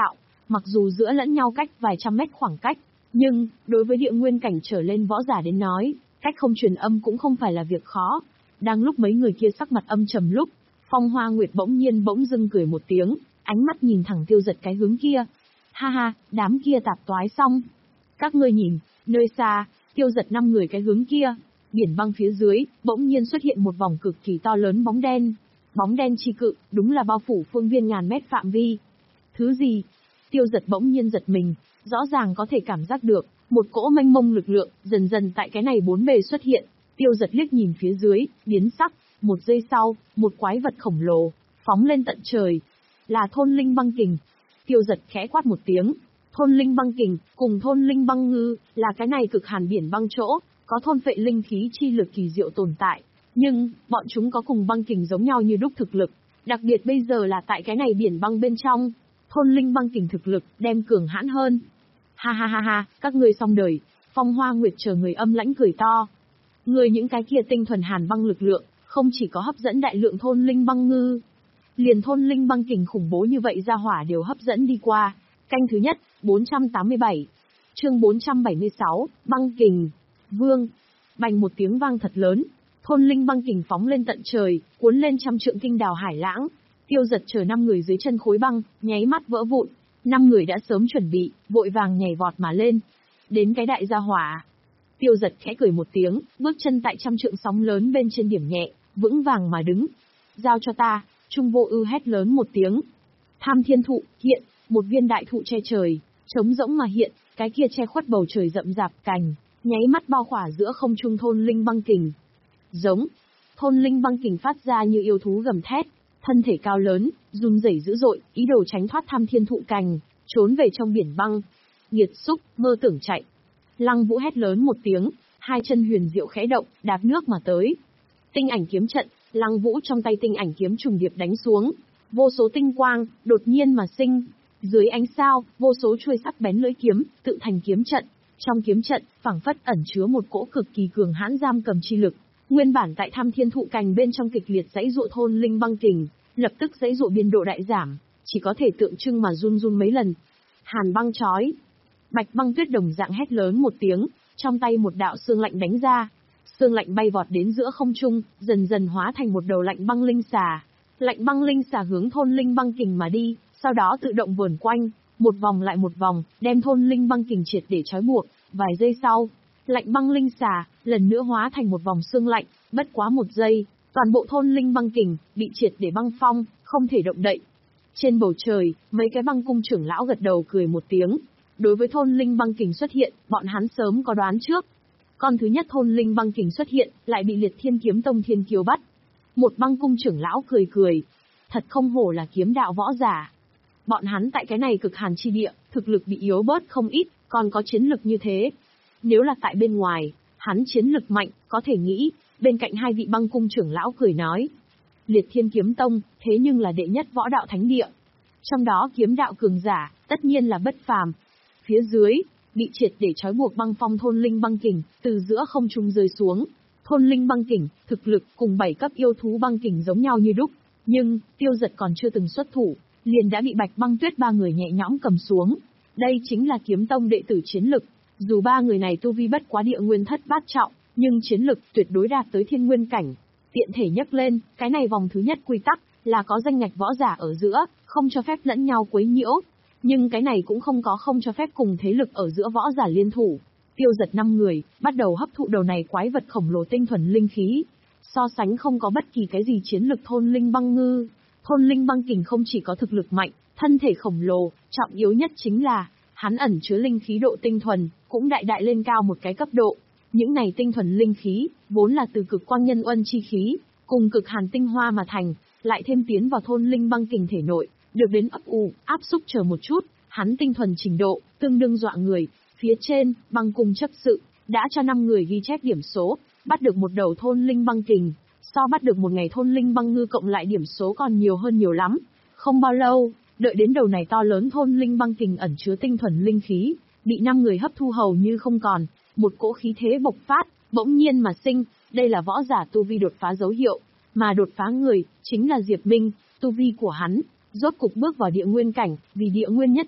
Mặc dù giữa lẫn nhau cách vài trăm mét khoảng cách, nhưng, đối với địa nguyên cảnh trở lên võ giả đến nói, cách không truyền âm cũng không phải là việc khó. Đang lúc mấy người kia sắc mặt âm trầm lúc, Phong Hoa Nguyệt bỗng nhiên bỗng dưng cười một tiếng, ánh mắt nhìn thẳng Tiêu Giật cái hướng kia. Ha ha, đám kia tạp toái xong. Các ngươi nhìn, nơi xa, Tiêu Giật năm người cái hướng kia, biển băng phía dưới, bỗng nhiên xuất hiện một vòng cực kỳ to lớn bóng đen. Bóng đen chi cự, đúng là bao phủ phương viên ngàn mét phạm vi. Thứ gì? Tiêu Giật bỗng nhiên giật mình, rõ ràng có thể cảm giác được, một cỗ mênh mông lực lượng, dần dần tại cái này bốn bề xuất hiện. Tiêu Giật liếc nhìn phía dưới, biến sắc, một giây sau, một quái vật khổng lồ, phóng lên tận trời. Là thôn linh băng kình. Tiêu Giật khẽ quát một tiếng. Thôn linh băng kình, cùng thôn linh băng ngư, là cái này cực hàn biển băng chỗ, có thôn phệ linh khí chi lực kỳ diệu tồn tại. Nhưng, bọn chúng có cùng băng kình giống nhau như đúc thực lực. Đặc biệt bây giờ là tại cái này biển băng bên trong. Thôn linh băng kình thực lực, đem cường hãn hơn. Ha ha ha ha, các ngươi xong đời. Phong Hoa Nguyệt chờ người âm lãnh cười to. Người những cái kia tinh thuần hàn băng lực lượng, không chỉ có hấp dẫn đại lượng thôn linh băng ngư. Liền thôn linh băng kình khủng bố như vậy ra hỏa đều hấp dẫn đi qua. Canh thứ nhất, bốn trăm tám mươi bảy. Chương bốn trăm bảy mươi sáu, băng kình. Vương. Bành một tiếng vang thật lớn. Thôn linh băng kình phóng lên tận trời, cuốn lên trăm trượng kinh đào hải lãng. Tiêu Giật chờ năm người dưới chân khối băng, nháy mắt vỡ vụn. Năm người đã sớm chuẩn bị, vội vàng nhảy vọt mà lên. Đến cái đại gia hỏa. Tiêu Giật khẽ cười một tiếng, bước chân tại trăm trượng sóng lớn bên trên điểm nhẹ, vững vàng mà đứng. Giao cho ta. Trung Vô Ưu hét lớn một tiếng. Tham Thiên Thụ hiện, một viên đại thụ che trời, trống rỗng mà hiện, cái kia che khuất bầu trời rậm rạp cành, nháy mắt bao khỏa giữa không trung thôn linh băng kình. Giống. Thôn linh băng kình phát ra như yêu thú gầm thét, thân thể cao lớn, run rẩy dữ dội, ý đồ tránh thoát Tham Thiên Thụ cành, trốn về trong biển băng. Nghiệt xúc, mơ tưởng chạy. Lăng Vũ hét lớn một tiếng, hai chân huyền diệu khẽ động, đạp nước mà tới. Tinh ảnh kiếm trận, Lăng Vũ trong tay tinh ảnh kiếm trùng điệp đánh xuống, vô số tinh quang đột nhiên mà sinh, dưới ánh sao, vô số chuôi sắc bén lưỡi kiếm tự thành kiếm trận. Trong kiếm trận, phảng phất ẩn chứa một cỗ cực kỳ cường hãn giam cầm chi lực. Nguyên bản tại Tham Thiên Thụ cành bên trong kịch liệt dãy dụa thôn linh băng kình, lập tức dãy dụa biên độ đại giảm, chỉ có thể tượng trưng mà run run mấy lần. Hàn băng chói. Bạch Băng Tuyết đồng dạng hét lớn một tiếng, trong tay một đạo xương lạnh đánh ra. Xương lạnh bay vọt đến giữa không trung, dần dần hóa thành một đầu lạnh băng linh xà. Lạnh băng linh xà hướng thôn linh băng kình mà đi, sau đó tự động vờn quanh, một vòng lại một vòng, đem thôn linh băng kình triệt để trói buộc. Vài giây sau, lạnh băng linh xà lần nữa hóa thành một vòng xương lạnh, bất quá một giây, toàn bộ thôn linh băng kình bị triệt để băng phong, không thể động đậy. Trên bầu trời, mấy cái băng cung trưởng lão gật đầu cười một tiếng. Đối với thôn linh băng kình xuất hiện, bọn hắn sớm có đoán trước. Con thứ nhất thôn linh băng kình xuất hiện, lại bị Liệt Thiên Kiếm Tông Thiên Kiêu bắt. Một băng cung trưởng lão cười cười. Thật không hổ là kiếm đạo võ giả. Bọn hắn tại cái này cực hàn chi địa, thực lực bị yếu bớt không ít, còn có chiến lực như thế. Nếu là tại bên ngoài, hắn chiến lực mạnh, có thể nghĩ, bên cạnh hai vị băng cung trưởng lão cười nói. Liệt Thiên Kiếm Tông, thế nhưng là đệ nhất võ đạo thánh địa. Trong đó kiếm đạo cường giả, tất nhiên là bất phàm. Phía dưới, bị triệt để trói buộc băng phong thôn linh băng kình, từ giữa không trung rơi xuống. Thôn linh băng kình, thực lực cùng bảy cấp yêu thú băng kình giống nhau như đúc. Nhưng, Tiêu Giật còn chưa từng xuất thủ, liền đã bị Bạch Băng Tuyết ba người nhẹ nhõm cầm xuống. Đây chính là kiếm tông đệ tử chiến lực. Dù ba người này tu vi bất quá địa nguyên thất bát trọng, nhưng chiến lực tuyệt đối đạt tới thiên nguyên cảnh. Tiện thể nhắc lên, cái này vòng thứ nhất quy tắc, là có danh ngạch võ giả ở giữa, không cho phép lẫn nhau quấy nhiễu. Nhưng cái này cũng không có không cho phép cùng thế lực ở giữa võ giả liên thủ. Tiêu Giật năm người, bắt đầu hấp thụ đầu này quái vật khổng lồ tinh thuần linh khí. So sánh không có bất kỳ cái gì chiến lực thôn linh băng ngư. Thôn linh băng kình không chỉ có thực lực mạnh, thân thể khổng lồ, trọng yếu nhất chính là, hắn ẩn chứa linh khí độ tinh thuần, cũng đại đại lên cao một cái cấp độ. Những này tinh thuần linh khí, vốn là từ cực quang nhân uân chi khí, cùng cực hàn tinh hoa mà thành, lại thêm tiến vào thôn linh băng kình thể nội, được đến ấp ủ, áp xúc chờ một chút, hắn tinh thuần trình độ, tương đương dọa người. Phía trên, băng cung chấp sự, đã cho năm người ghi chép điểm số, bắt được một đầu thôn linh băng kình, so bắt được một ngày thôn linh băng ngư cộng lại điểm số còn nhiều hơn nhiều lắm. Không bao lâu, đợi đến đầu này to lớn thôn linh băng kình ẩn chứa tinh thuần linh khí, bị năm người hấp thu hầu như không còn, một cỗ khí thế bộc phát, bỗng nhiên mà sinh, đây là võ giả tu vi đột phá dấu hiệu, mà đột phá người, chính là Diệp Minh, tu vi của hắn, rốt cục bước vào địa nguyên cảnh, vì địa nguyên nhất trọng,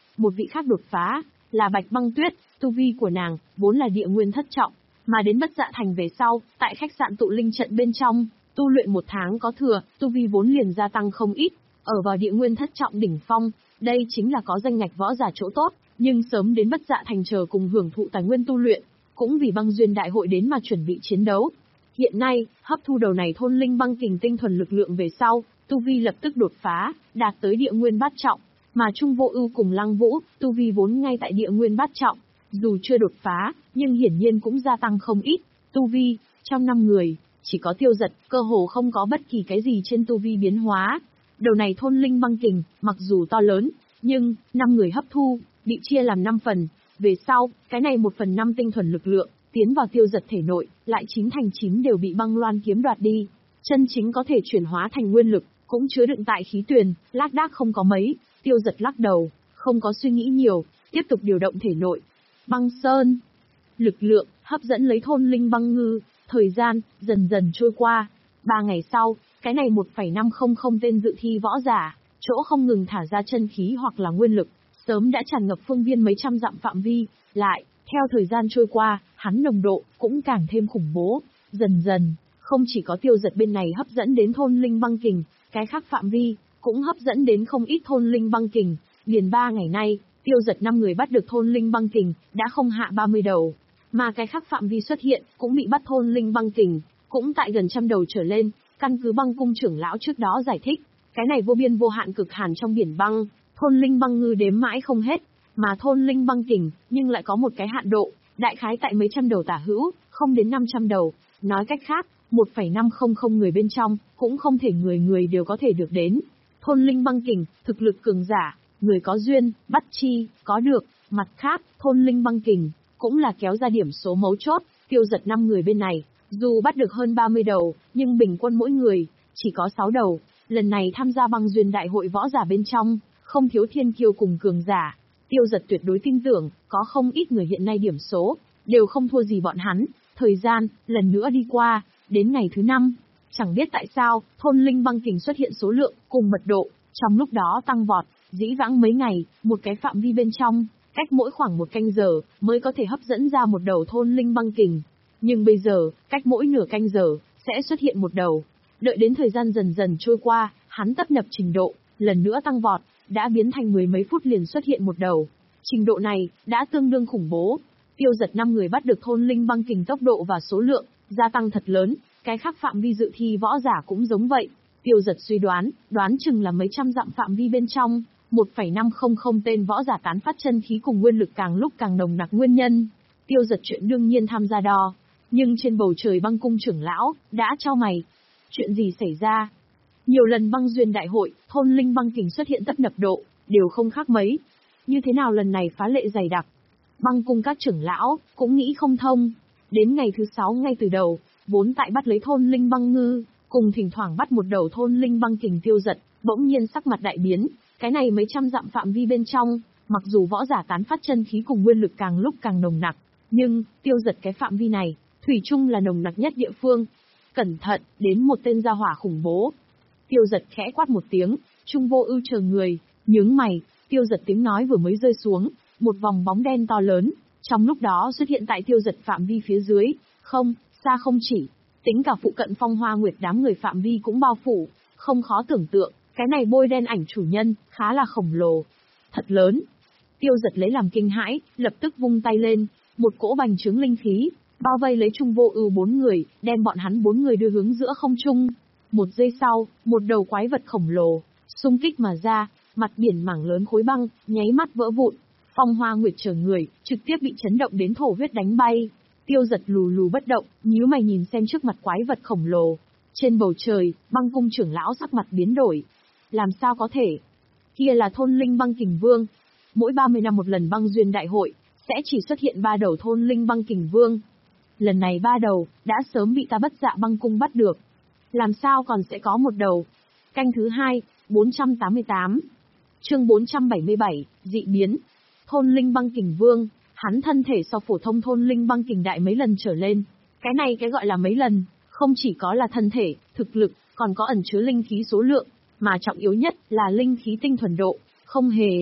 một vị khác đột phá, là Bạch Băng Tuyết, tu vi của nàng vốn là địa nguyên thất trọng, mà đến Bất Dạ Thành về sau, tại khách sạn tụ linh trận bên trong, tu luyện một tháng có thừa, tu vi vốn liền gia tăng không ít, ở vào địa nguyên thất trọng đỉnh phong, đây chính là có danh ngạch võ giả chỗ tốt, nhưng sớm đến Bất Dạ Thành chờ cùng hưởng thụ tài nguyên tu luyện, cũng vì băng duyên đại hội đến mà chuẩn bị chiến đấu. Hiện nay, hấp thu đầu này thôn linh băng kình tinh thuần lực lượng về sau, tu vi lập tức đột phá, đạt tới địa nguyên bát trọng, mà Trung Vô Ưu cùng Lăng Vũ, tu vi vốn ngay tại địa nguyên bát trọng, dù chưa đột phá, nhưng hiển nhiên cũng gia tăng không ít, tu vi, trong năm người, chỉ có Tiêu Dật, cơ hồ không có bất kỳ cái gì trên tu vi biến hóa. Đầu này thôn linh băng kình, mặc dù to lớn, nhưng, năm người hấp thu, bị chia làm năm phần, về sau, cái này một phần năm tinh thuần lực lượng, tiến vào Tiêu Dật thể nội, lại chín thành chín đều bị băng loan kiếm đoạt đi. Chân chính có thể chuyển hóa thành nguyên lực, cũng chứa đựng tại khí tuyền, lác đác không có mấy. Tiêu Dật lắc đầu, không có suy nghĩ nhiều, tiếp tục điều động thể nội. Băng sơn, lực lượng, hấp dẫn lấy thôn linh băng ngư, thời gian, dần dần trôi qua. Ba ngày sau, cái này một phẩy năm không không tên dự thi võ giả, chỗ không ngừng thả ra chân khí hoặc là nguyên lực, sớm đã tràn ngập phương viên mấy trăm dặm phạm vi, lại, theo thời gian trôi qua, hắn nồng độ, cũng càng thêm khủng bố. Dần dần, không chỉ có Tiêu Dật bên này hấp dẫn đến thôn linh băng kình, cái khác phạm vi, cũng hấp dẫn đến không ít thôn linh băng kình. Liền ba ngày nay, Tiêu Dật năm người bắt được thôn linh băng kình, đã không hạ ba mươi đầu. Mà cái khác phạm vi xuất hiện, cũng bị bắt thôn linh băng kình, cũng tại gần trăm đầu trở lên, căn cứ băng cung trưởng lão trước đó giải thích. Cái này vô biên vô hạn cực hàn trong biển băng, thôn linh băng ngư đếm mãi không hết, mà thôn linh băng kình, nhưng lại có một cái hạn độ, đại khái tại mấy trăm đầu tả hữu, không đến năm trăm đầu. Nói cách khác, một phẩy năm không không người bên trong, cũng không thể người người đều có thể được đến. Thôn linh băng kình, thực lực cường giả, người có duyên, bắt chi, có được. Mặt khác, thôn linh băng kình, cũng là kéo ra điểm số mấu chốt. Tiêu Dật năm người bên này, dù bắt được hơn ba mươi đầu, nhưng bình quân mỗi người, chỉ có sáu đầu. Lần này tham gia băng duyên đại hội võ giả bên trong, không thiếu thiên kiêu cùng cường giả. Tiêu Dật tuyệt đối tin tưởng, có không ít người hiện nay điểm số, đều không thua gì bọn hắn. Thời gian, lần nữa đi qua, đến ngày thứ năm, chẳng biết tại sao, thôn linh băng kình xuất hiện số lượng, cùng mật độ, trong lúc đó tăng vọt, dĩ vãng mấy ngày, một cái phạm vi bên trong, cách mỗi khoảng một canh giờ, mới có thể hấp dẫn ra một đầu thôn linh băng kình. Nhưng bây giờ, cách mỗi nửa canh giờ, sẽ xuất hiện một đầu. Đợi đến thời gian dần dần trôi qua, hắn tấp nập trình độ, lần nữa tăng vọt, đã biến thành mười mấy phút liền xuất hiện một đầu. Trình độ này, đã tương đương khủng bố. Tiêu Dật năm người bắt được thôn linh băng kình tốc độ và số lượng, gia tăng thật lớn, cái khác phạm vi dự thi võ giả cũng giống vậy. Tiêu Dật suy đoán, đoán chừng là mấy trăm dặm phạm vi bên trong, một phẩy năm không không tên võ giả tán phát chân khí cùng nguyên lực càng lúc càng nồng nặc nguyên nhân. Tiêu Dật chuyện đương nhiên tham gia đo, nhưng trên bầu trời băng cung trưởng lão, đã chau mày. Chuyện gì xảy ra? Nhiều lần băng duyên đại hội, thôn linh băng kình xuất hiện tấp nập độ, đều không khác mấy. Như thế nào lần này phá lệ dày đặc? Băng cung các trưởng lão, cũng nghĩ không thông. Đến ngày thứ sáu ngay từ đầu, vốn tại bắt lấy thôn linh băng ngư, cùng thỉnh thoảng bắt một đầu thôn linh băng kình Tiêu Dật, bỗng nhiên sắc mặt đại biến. Cái này mấy trăm dặm phạm vi bên trong, mặc dù võ giả tán phát chân khí cùng nguyên lực càng lúc càng nồng nặc, nhưng, Tiêu Dật cái phạm vi này, thủy chung là nồng nặc nhất địa phương. Cẩn thận, đến một tên gia hỏa khủng bố. Tiêu Dật khẽ quát một tiếng, Trung Vô Ưu chờ người, nhướng mày. Tiêu Dật tiếng nói vừa mới rơi xuống, một vòng bóng đen to lớn, trong lúc đó xuất hiện tại Tiêu Dật phạm vi phía dưới, không, xa không chỉ, tính cả phụ cận Phong Hoa Nguyệt đám người phạm vi cũng bao phủ, không khó tưởng tượng, cái này bôi đen ảnh chủ nhân, khá là khổng lồ, thật lớn. Tiêu Dật lấy làm kinh hãi, lập tức vung tay lên, một cỗ bành trướng linh khí, bao vây lấy Trung Vô Ưu bốn người, đem bọn hắn bốn người đưa hướng giữa không trung. Một giây sau, một đầu quái vật khổng lồ, xung kích mà ra, mặt biển mảng lớn khối băng, nháy mắt vỡ vụn. Phong Hoa Nguyệt chờ người, trực tiếp bị chấn động đến thổ huyết đánh bay. Tiêu Dật lù lù bất động, nhíu mày nhìn xem trước mặt quái vật khổng lồ. Trên bầu trời, băng cung trưởng lão sắc mặt biến đổi. Làm sao có thể? Kia là thôn linh băng kình vương. Mỗi ba mươi năm một lần băng duyên đại hội, sẽ chỉ xuất hiện ba đầu thôn linh băng kình vương. Lần này ba đầu, đã sớm bị ta Bất Dạ băng cung bắt được. Làm sao còn sẽ có một đầu? Canh thứ hai, bốn trăm tám mươi tám. Chương bốn trăm bảy mươi bảy, dị biến. Thôn linh băng kình vương, hắn thân thể so phổ thông thôn linh băng kình đại mấy lần trở lên. Cái này cái gọi là mấy lần, không chỉ có là thân thể, thực lực, còn có ẩn chứa linh khí số lượng, mà trọng yếu nhất là linh khí tinh thuần độ, không hề.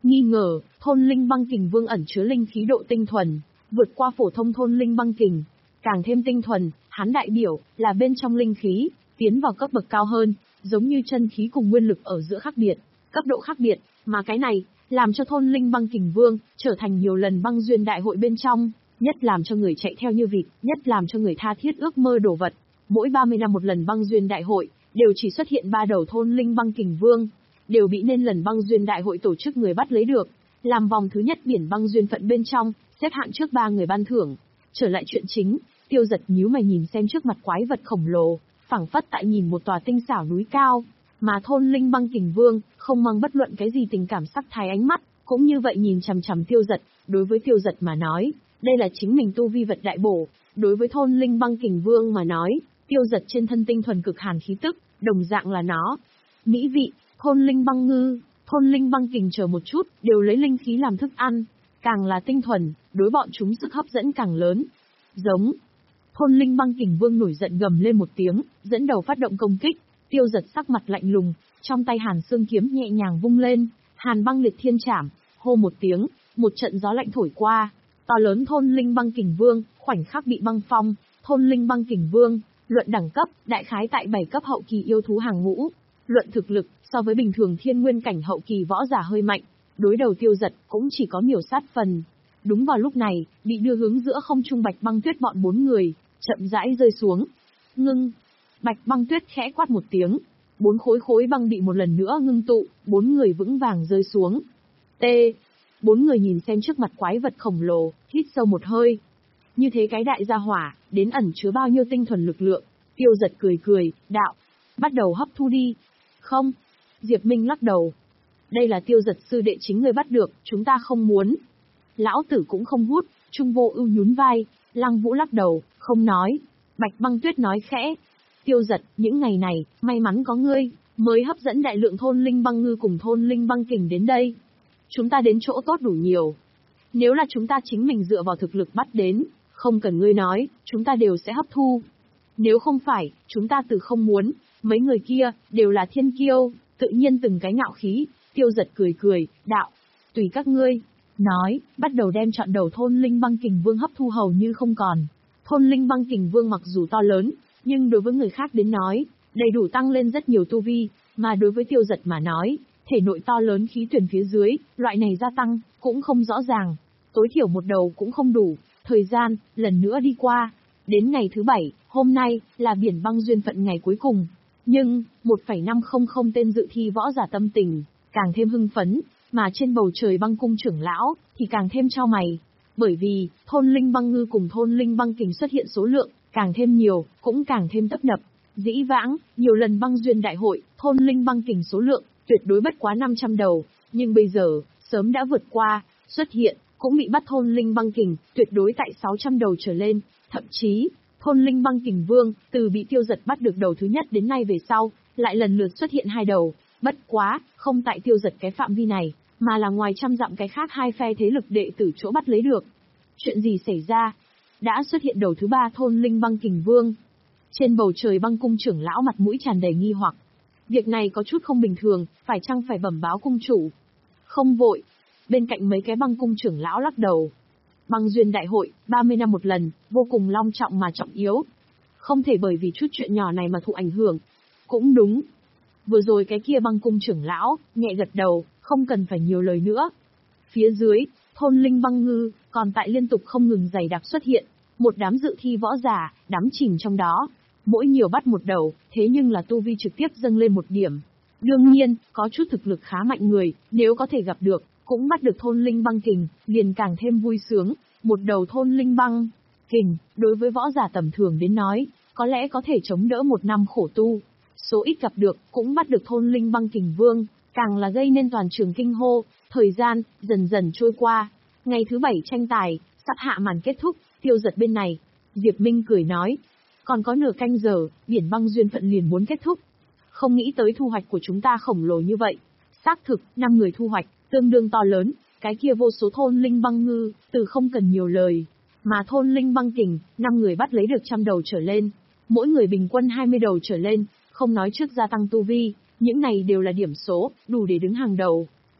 Nghi ngờ, thôn linh băng kình vương ẩn chứa linh khí độ tinh thuần, vượt qua phổ thông thôn linh băng kình, càng thêm tinh thuần, hắn đại biểu là bên trong linh khí, tiến vào cấp bậc cao hơn, giống như chân khí cùng nguyên lực ở giữa khác biệt, cấp độ khác biệt, mà cái này làm cho thôn linh băng kình vương trở thành nhiều lần băng duyên đại hội bên trong, nhất làm cho người chạy theo như vịt, nhất làm cho người tha thiết ước mơ đổ vật. Mỗi ba mươi năm một lần băng duyên đại hội, đều chỉ xuất hiện ba đầu thôn linh băng kình vương, đều bị nên lần băng duyên đại hội tổ chức người bắt lấy được, làm vòng thứ nhất biển băng duyên phận bên trong, xếp hạng trước ba người ban thưởng. Trở lại chuyện chính, Tiêu Giật nhíu mày nhìn xem trước mặt quái vật khổng lồ, phảng phất tại nhìn một tòa tinh xảo núi cao, mà thôn linh băng kình vương không mang bất luận cái gì tình cảm sắc thái ánh mắt, cũng như vậy nhìn chằm chằm Tiêu Giật. Đối với Tiêu Giật mà nói, đây là chính mình tu vi vật đại bổ. Đối với thôn linh băng kình vương mà nói, Tiêu Giật trên thân tinh thuần cực hàn khí tức, đồng dạng là nó. Mỹ vị, thôn linh băng ngư, thôn linh băng kình chờ một chút, đều lấy linh khí làm thức ăn, càng là tinh thuần, đối bọn chúng sức hấp dẫn càng lớn. Giống. Thôn linh băng kình vương nổi giận gầm lên một tiếng, dẫn đầu phát động công kích. Tiêu Giật sắc mặt lạnh lùng, trong tay hàn xương kiếm nhẹ nhàng vung lên, hàn băng liệt thiên trảm, hô một tiếng, một trận gió lạnh thổi qua, to lớn thôn linh băng kình vương khoảnh khắc bị băng phong. Thôn linh băng kình vương, luận đẳng cấp, đại khái tại bảy cấp hậu kỳ yêu thú hàng ngũ, luận thực lực, so với bình thường thiên nguyên cảnh hậu kỳ võ giả hơi mạnh, đối đầu Tiêu Giật cũng chỉ có miểu sát phần. Đúng vào lúc này, bị đưa hướng giữa không trung Bạch Băng Tuyết bọn bốn người, chậm rãi rơi xuống. Ngưng. Bạch Băng Tuyết khẽ quát một tiếng, bốn khối khối băng bị một lần nữa ngưng tụ, bốn người vững vàng rơi xuống. T. Bốn người nhìn xem trước mặt quái vật khổng lồ, hít sâu một hơi. Như thế cái đại gia hỏa, đến ẩn chứa bao nhiêu tinh thuần lực lượng. Tiêu Giật cười cười, đạo, bắt đầu hấp thu đi. Không. Diệp Minh lắc đầu. Đây là Tiêu Giật sư đệ chính người bắt được, chúng ta không muốn. Lão tử cũng không hút. Trung Vô Ưu nhún vai, Lăng Vũ lắc đầu, không nói. Bạch Băng Tuyết nói khẽ. Tiêu Giật, những ngày này, may mắn có ngươi, mới hấp dẫn đại lượng thôn linh băng ngư cùng thôn linh băng kình đến đây. Chúng ta đến chỗ tốt đủ nhiều. Nếu là chúng ta chính mình dựa vào thực lực bắt đến, không cần ngươi nói, chúng ta đều sẽ hấp thu. Nếu không phải, chúng ta từ không muốn, mấy người kia, đều là thiên kiêu, tự nhiên từng cái ngạo khí. Tiêu Giật cười cười, đạo, tùy các ngươi. Nói, bắt đầu đem chọn đầu thôn linh băng kình vương hấp thu hầu như không còn. Thôn linh băng kình vương mặc dù to lớn, nhưng đối với người khác đến nói, đầy đủ tăng lên rất nhiều tu vi, mà đối với Tiêu Giật mà nói, thể nội to lớn khí tuyển phía dưới, loại này gia tăng, cũng không rõ ràng. Tối thiểu một đầu cũng không đủ. Thời gian, lần nữa đi qua. Đến ngày thứ bảy, hôm nay, là biển băng duyên phận ngày cuối cùng. Nhưng, một phẩy năm không không tên dự thi võ giả tâm tình, càng thêm hưng phấn, mà trên bầu trời băng cung trưởng lão, thì càng thêm chau mày. Bởi vì, thôn linh băng ngư cùng thôn linh băng kình xuất hiện số lượng, càng thêm nhiều, cũng càng thêm tấp nập. Dĩ vãng, nhiều lần băng duyên đại hội, thôn linh băng kình số lượng, tuyệt đối bất quá năm trăm đầu, nhưng bây giờ, sớm đã vượt qua, xuất hiện, cũng bị bắt thôn linh băng kình, tuyệt đối tại sáu trăm đầu trở lên, thậm chí, thôn linh băng kình vương, từ bị Tiêu Giật bắt được đầu thứ nhất đến nay về sau, lại lần lượt xuất hiện hai đầu, bất quá, không tại Tiêu Giật cái phạm vi này, mà là ngoài trăm dặm cái khác hai phe thế lực đệ tử chỗ bắt lấy được. Chuyện gì xảy ra? Đã xuất hiện đầu thứ ba thôn linh băng kình vương. Trên bầu trời băng cung trưởng lão mặt mũi tràn đầy nghi hoặc. Việc này có chút không bình thường, phải chăng phải bẩm báo cung chủ? Không vội. Bên cạnh mấy cái băng cung trưởng lão lắc đầu. Băng duyên đại hội, ba mươi năm một lần, vô cùng long trọng mà trọng yếu. Không thể bởi vì chút chuyện nhỏ này mà thụ ảnh hưởng. Cũng đúng. Vừa rồi cái kia băng cung trưởng lão, nhẹ gật đầu, không cần phải nhiều lời nữa. Phía dưới, thôn linh băng ngư, còn tại liên tục không ngừng dày đặc xuất hiện. Một đám dự thi võ giả, đắm chìm trong đó. Mỗi nhiều bắt một đầu, thế nhưng là tu vi trực tiếp dâng lên một điểm. Đương nhiên, có chút thực lực khá mạnh người, nếu có thể gặp được, cũng bắt được thôn linh băng kình, liền càng thêm vui sướng. Một đầu thôn linh băng kình, đối với võ giả tầm thường đến nói, có lẽ có thể chống đỡ một năm khổ tu. Số ít gặp được, cũng bắt được thôn linh băng kình vương, càng là gây nên toàn trường kinh hô. Thời gian, dần dần trôi qua. Ngày thứ bảy tranh tài, sắp hạ màn kết thúc. Tiêu Giật bên này, Diệp Minh cười nói, còn có nửa canh giờ, biển băng duyên phận liền muốn kết thúc. Không nghĩ tới thu hoạch của chúng ta khổng lồ như vậy. Xác thực, năm người thu hoạch, tương đương to lớn, cái kia vô số thôn linh băng ngư, từ không cần nhiều lời. Mà thôn linh băng kình, năm người bắt lấy được trăm đầu trở lên. Mỗi người bình quân hai mươi đầu trở lên, không nói trước gia tăng tu vi, những này đều là điểm số, đủ để đứng hàng đầu.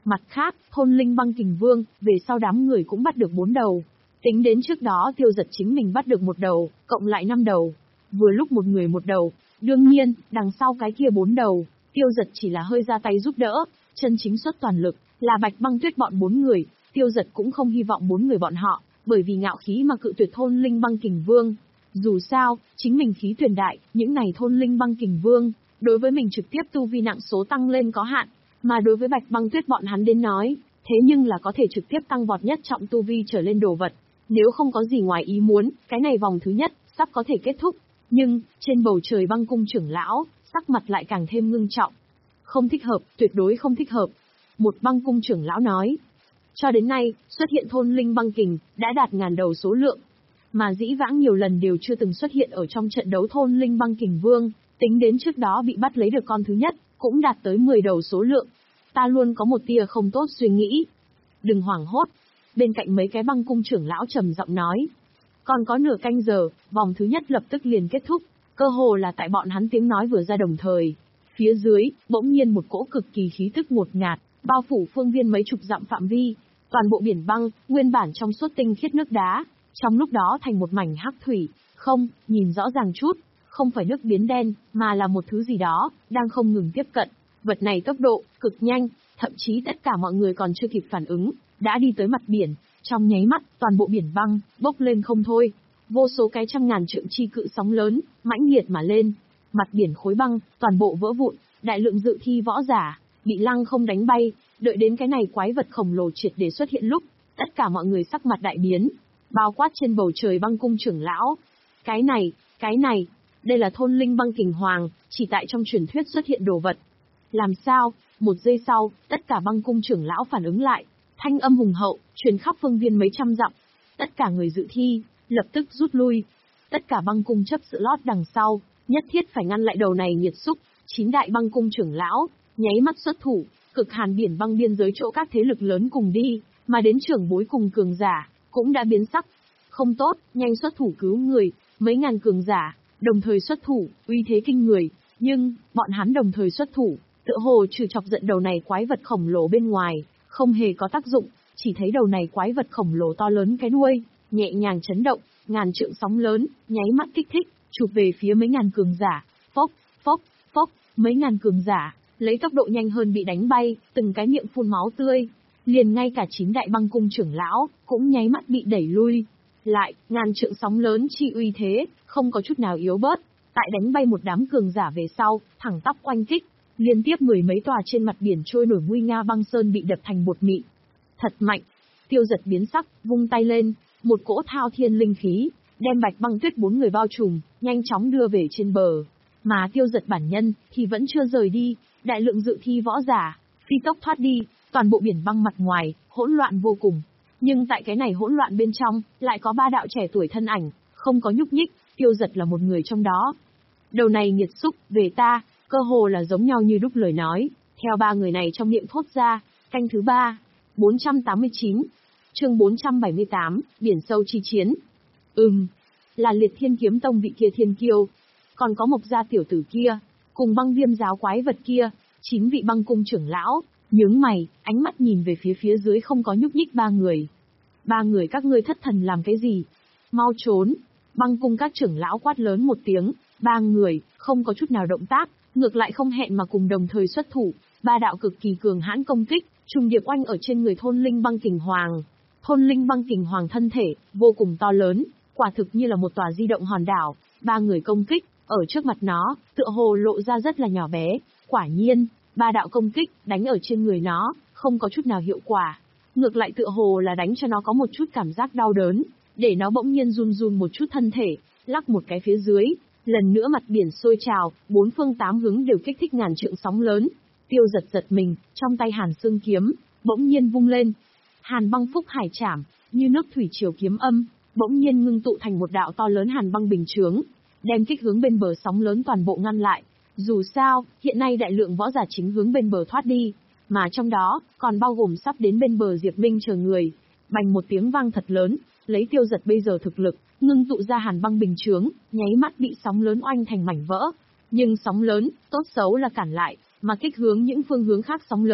Mặt khác, thôn Linh Băng Kình Vương, về sau đám người cũng bắt được bốn đầu. Tính đến trước đó Tiêu Giật chính mình bắt được một đầu, cộng lại năm đầu. Vừa lúc một người một đầu, đương nhiên, đằng sau cái kia bốn đầu, Tiêu Giật chỉ là hơi ra tay giúp đỡ, chân chính xuất toàn lực, là Bạch Băng Tuyết bọn bốn người, Tiêu Giật cũng không hy vọng bốn người bọn họ, bởi vì ngạo khí mà cự tuyệt thôn Linh Băng Kình Vương. Dù sao, chính mình khí tuyển đại, những này thôn Linh Băng Kình Vương, đối với mình trực tiếp tu vi nặng số tăng lên có hạn, mà đối với Bạch Băng Tuyết bọn hắn đến nói, thế nhưng là có thể trực tiếp tăng vọt nhất trọng tu vi trở lên đồ vật. Nếu không có gì ngoài ý muốn, cái này vòng thứ nhất, sắp có thể kết thúc. Nhưng, trên bầu trời băng cung trưởng lão, sắc mặt lại càng thêm ngưng trọng. Không thích hợp, tuyệt đối không thích hợp. Một băng cung trưởng lão nói. Cho đến nay, xuất hiện thôn Linh Băng Kình, đã đạt ngàn đầu số lượng. Mà dĩ vãng nhiều lần đều chưa từng xuất hiện ở trong trận đấu thôn Linh Băng Kình Vương, tính đến trước đó bị bắt lấy được con thứ nhất, cũng đạt tới mười đầu số lượng. Ta luôn có một tia không tốt suy nghĩ. Đừng hoảng hốt. Bên cạnh mấy cái băng cung trưởng lão trầm giọng nói. Còn có nửa canh giờ, vòng thứ nhất lập tức liền kết thúc. Cơ hồ là tại bọn hắn tiếng nói vừa ra đồng thời. Phía dưới, bỗng nhiên một cỗ cực kỳ khí tức ngột ngạt, bao phủ phương viên mấy chục dặm phạm vi. Toàn bộ biển băng, nguyên bản trong suốt tinh khiết nước đá, trong lúc đó thành một mảnh hắc thủy. Không, nhìn rõ ràng chút, không phải nước biến đen, mà là một thứ gì đó, đang không ngừng tiếp cận. Vật này tốc độ, cực nhanh, thậm chí tất cả mọi người còn chưa kịp phản ứng, đã đi tới mặt biển. Trong nháy mắt, toàn bộ biển băng, bốc lên không thôi. Vô số cái trăm ngàn trượng chi cự sóng lớn, mãnh liệt mà lên. Mặt biển khối băng, toàn bộ vỡ vụn, đại lượng dự thi võ giả, bị lăng không đánh bay. Đợi đến cái này quái vật khổng lồ triệt để xuất hiện lúc, tất cả mọi người sắc mặt đại biến. Bao quát trên bầu trời băng cung trưởng lão. Cái này, cái này, đây là thôn Linh Băng Kình Hoàng, chỉ tại trong truyền thuyết xuất hiện đồ vật. Làm sao? Một giây sau, tất cả băng cung trưởng lão phản ứng lại. Thanh âm hùng hậu, truyền khắp phương viên mấy trăm dặm. Tất cả người dự thi, lập tức rút lui. Tất cả băng cung chấp sự lót đằng sau, nhất thiết phải ngăn lại đầu này nhiệt xúc. Chín đại băng cung trưởng lão, nháy mắt xuất thủ, cực hàn biển băng biên giới chỗ các thế lực lớn cùng đi, mà đến trưởng bối cùng cường giả, cũng đã biến sắc. Không tốt, nhanh xuất thủ cứu người, mấy ngàn cường giả, đồng thời xuất thủ, uy thế kinh người. Nhưng, bọn hắn đồng thời xuất thủ, tựa hồ trừ chọc giận đầu này quái vật khổng lồ bên ngoài, không hề có tác dụng, chỉ thấy đầu này quái vật khổng lồ to lớn cái đuôi, nhẹ nhàng chấn động, ngàn trượng sóng lớn, nháy mắt kích thích, chụp về phía mấy ngàn cường giả, phốc, phốc, phốc, mấy ngàn cường giả, lấy tốc độ nhanh hơn bị đánh bay, từng cái miệng phun máu tươi, liền ngay cả chín đại băng cung trưởng lão, cũng nháy mắt bị đẩy lui. Lại, ngàn trượng sóng lớn chi uy thế, không có chút nào yếu bớt, tại đánh bay một đám cường giả về sau, thẳng tắp oanh kích. Liên tiếp mười mấy tòa trên mặt biển trôi nổi nguy nga băng sơn bị đập thành bột mịn. Thật mạnh. Tiêu Giật biến sắc, vung tay lên, một cỗ thao thiên linh khí, đem Bạch Băng Tuyết bốn người bao trùm, nhanh chóng đưa về trên bờ. Mà Tiêu Giật bản nhân thì vẫn chưa rời đi, đại lượng dự thi võ giả, phi tốc thoát đi, toàn bộ biển băng mặt ngoài, hỗn loạn vô cùng. Nhưng tại cái này hỗn loạn bên trong, lại có ba đạo trẻ tuổi thân ảnh, không có nhúc nhích, Tiêu Giật là một người trong đó. Đầu này nghiệt xúc, về ta. Cơ hồ là giống nhau như đúc lời nói, theo ba người này trong miệng thốt ra. Canh thứ ba, bốn trăm tám mươi chín, chương bốn trăm bảy mươi tám, biển sâu chi chiến. Ừm, là Liệt Thiên Kiếm Tông vị kia thiên kiêu, còn có Mộc gia tiểu tử kia, cùng Băng Viêm giáo quái vật kia, chín vị băng cung trưởng lão, nhướng mày, ánh mắt nhìn về phía phía dưới không có nhúc nhích ba người. Ba người các ngươi thất thần làm cái gì? Mau trốn! Băng cung các trưởng lão quát lớn một tiếng, ba người, không có chút nào động tác. Ngược lại không hẹn mà cùng đồng thời xuất thủ, ba đạo cực kỳ cường hãn công kích, trùng điệp oanh ở trên người thôn Linh Băng Kình Hoàng. Thôn Linh Băng Kình Hoàng thân thể, vô cùng to lớn, quả thực như là một tòa di động hòn đảo, ba người công kích, ở trước mặt nó, tựa hồ lộ ra rất là nhỏ bé. Quả nhiên, ba đạo công kích, đánh ở trên người nó, không có chút nào hiệu quả. Ngược lại tựa hồ là đánh cho nó có một chút cảm giác đau đớn, để nó bỗng nhiên run run một chút thân thể, lắc một cái phía dưới. Lần nữa mặt biển sôi trào, bốn phương tám hướng đều kích thích ngàn trượng sóng lớn. Tiêu Giật giật mình, trong tay Hàn Xương kiếm, bỗng nhiên vung lên. Hàn Băng Phúc Hải Trảm, như nước thủy triều kiếm âm, bỗng nhiên ngưng tụ thành một đạo to lớn hàn băng bình chướng, đem kích hướng bên bờ sóng lớn toàn bộ ngăn lại. Dù sao, hiện nay đại lượng võ giả chính hướng bên bờ thoát đi, mà trong đó, còn bao gồm sắp đến bên bờ Diệp Minh chờ người. Bành một tiếng vang thật lớn, lấy Tiêu Giật bây giờ thực lực, ngưng tụ ra hàn băng bình chướng, nháy mắt bị sóng lớn oanh thành mảnh vỡ. Nhưng sóng lớn, tốt xấu là cản lại, mà kích hướng những phương hướng khác sóng lớn,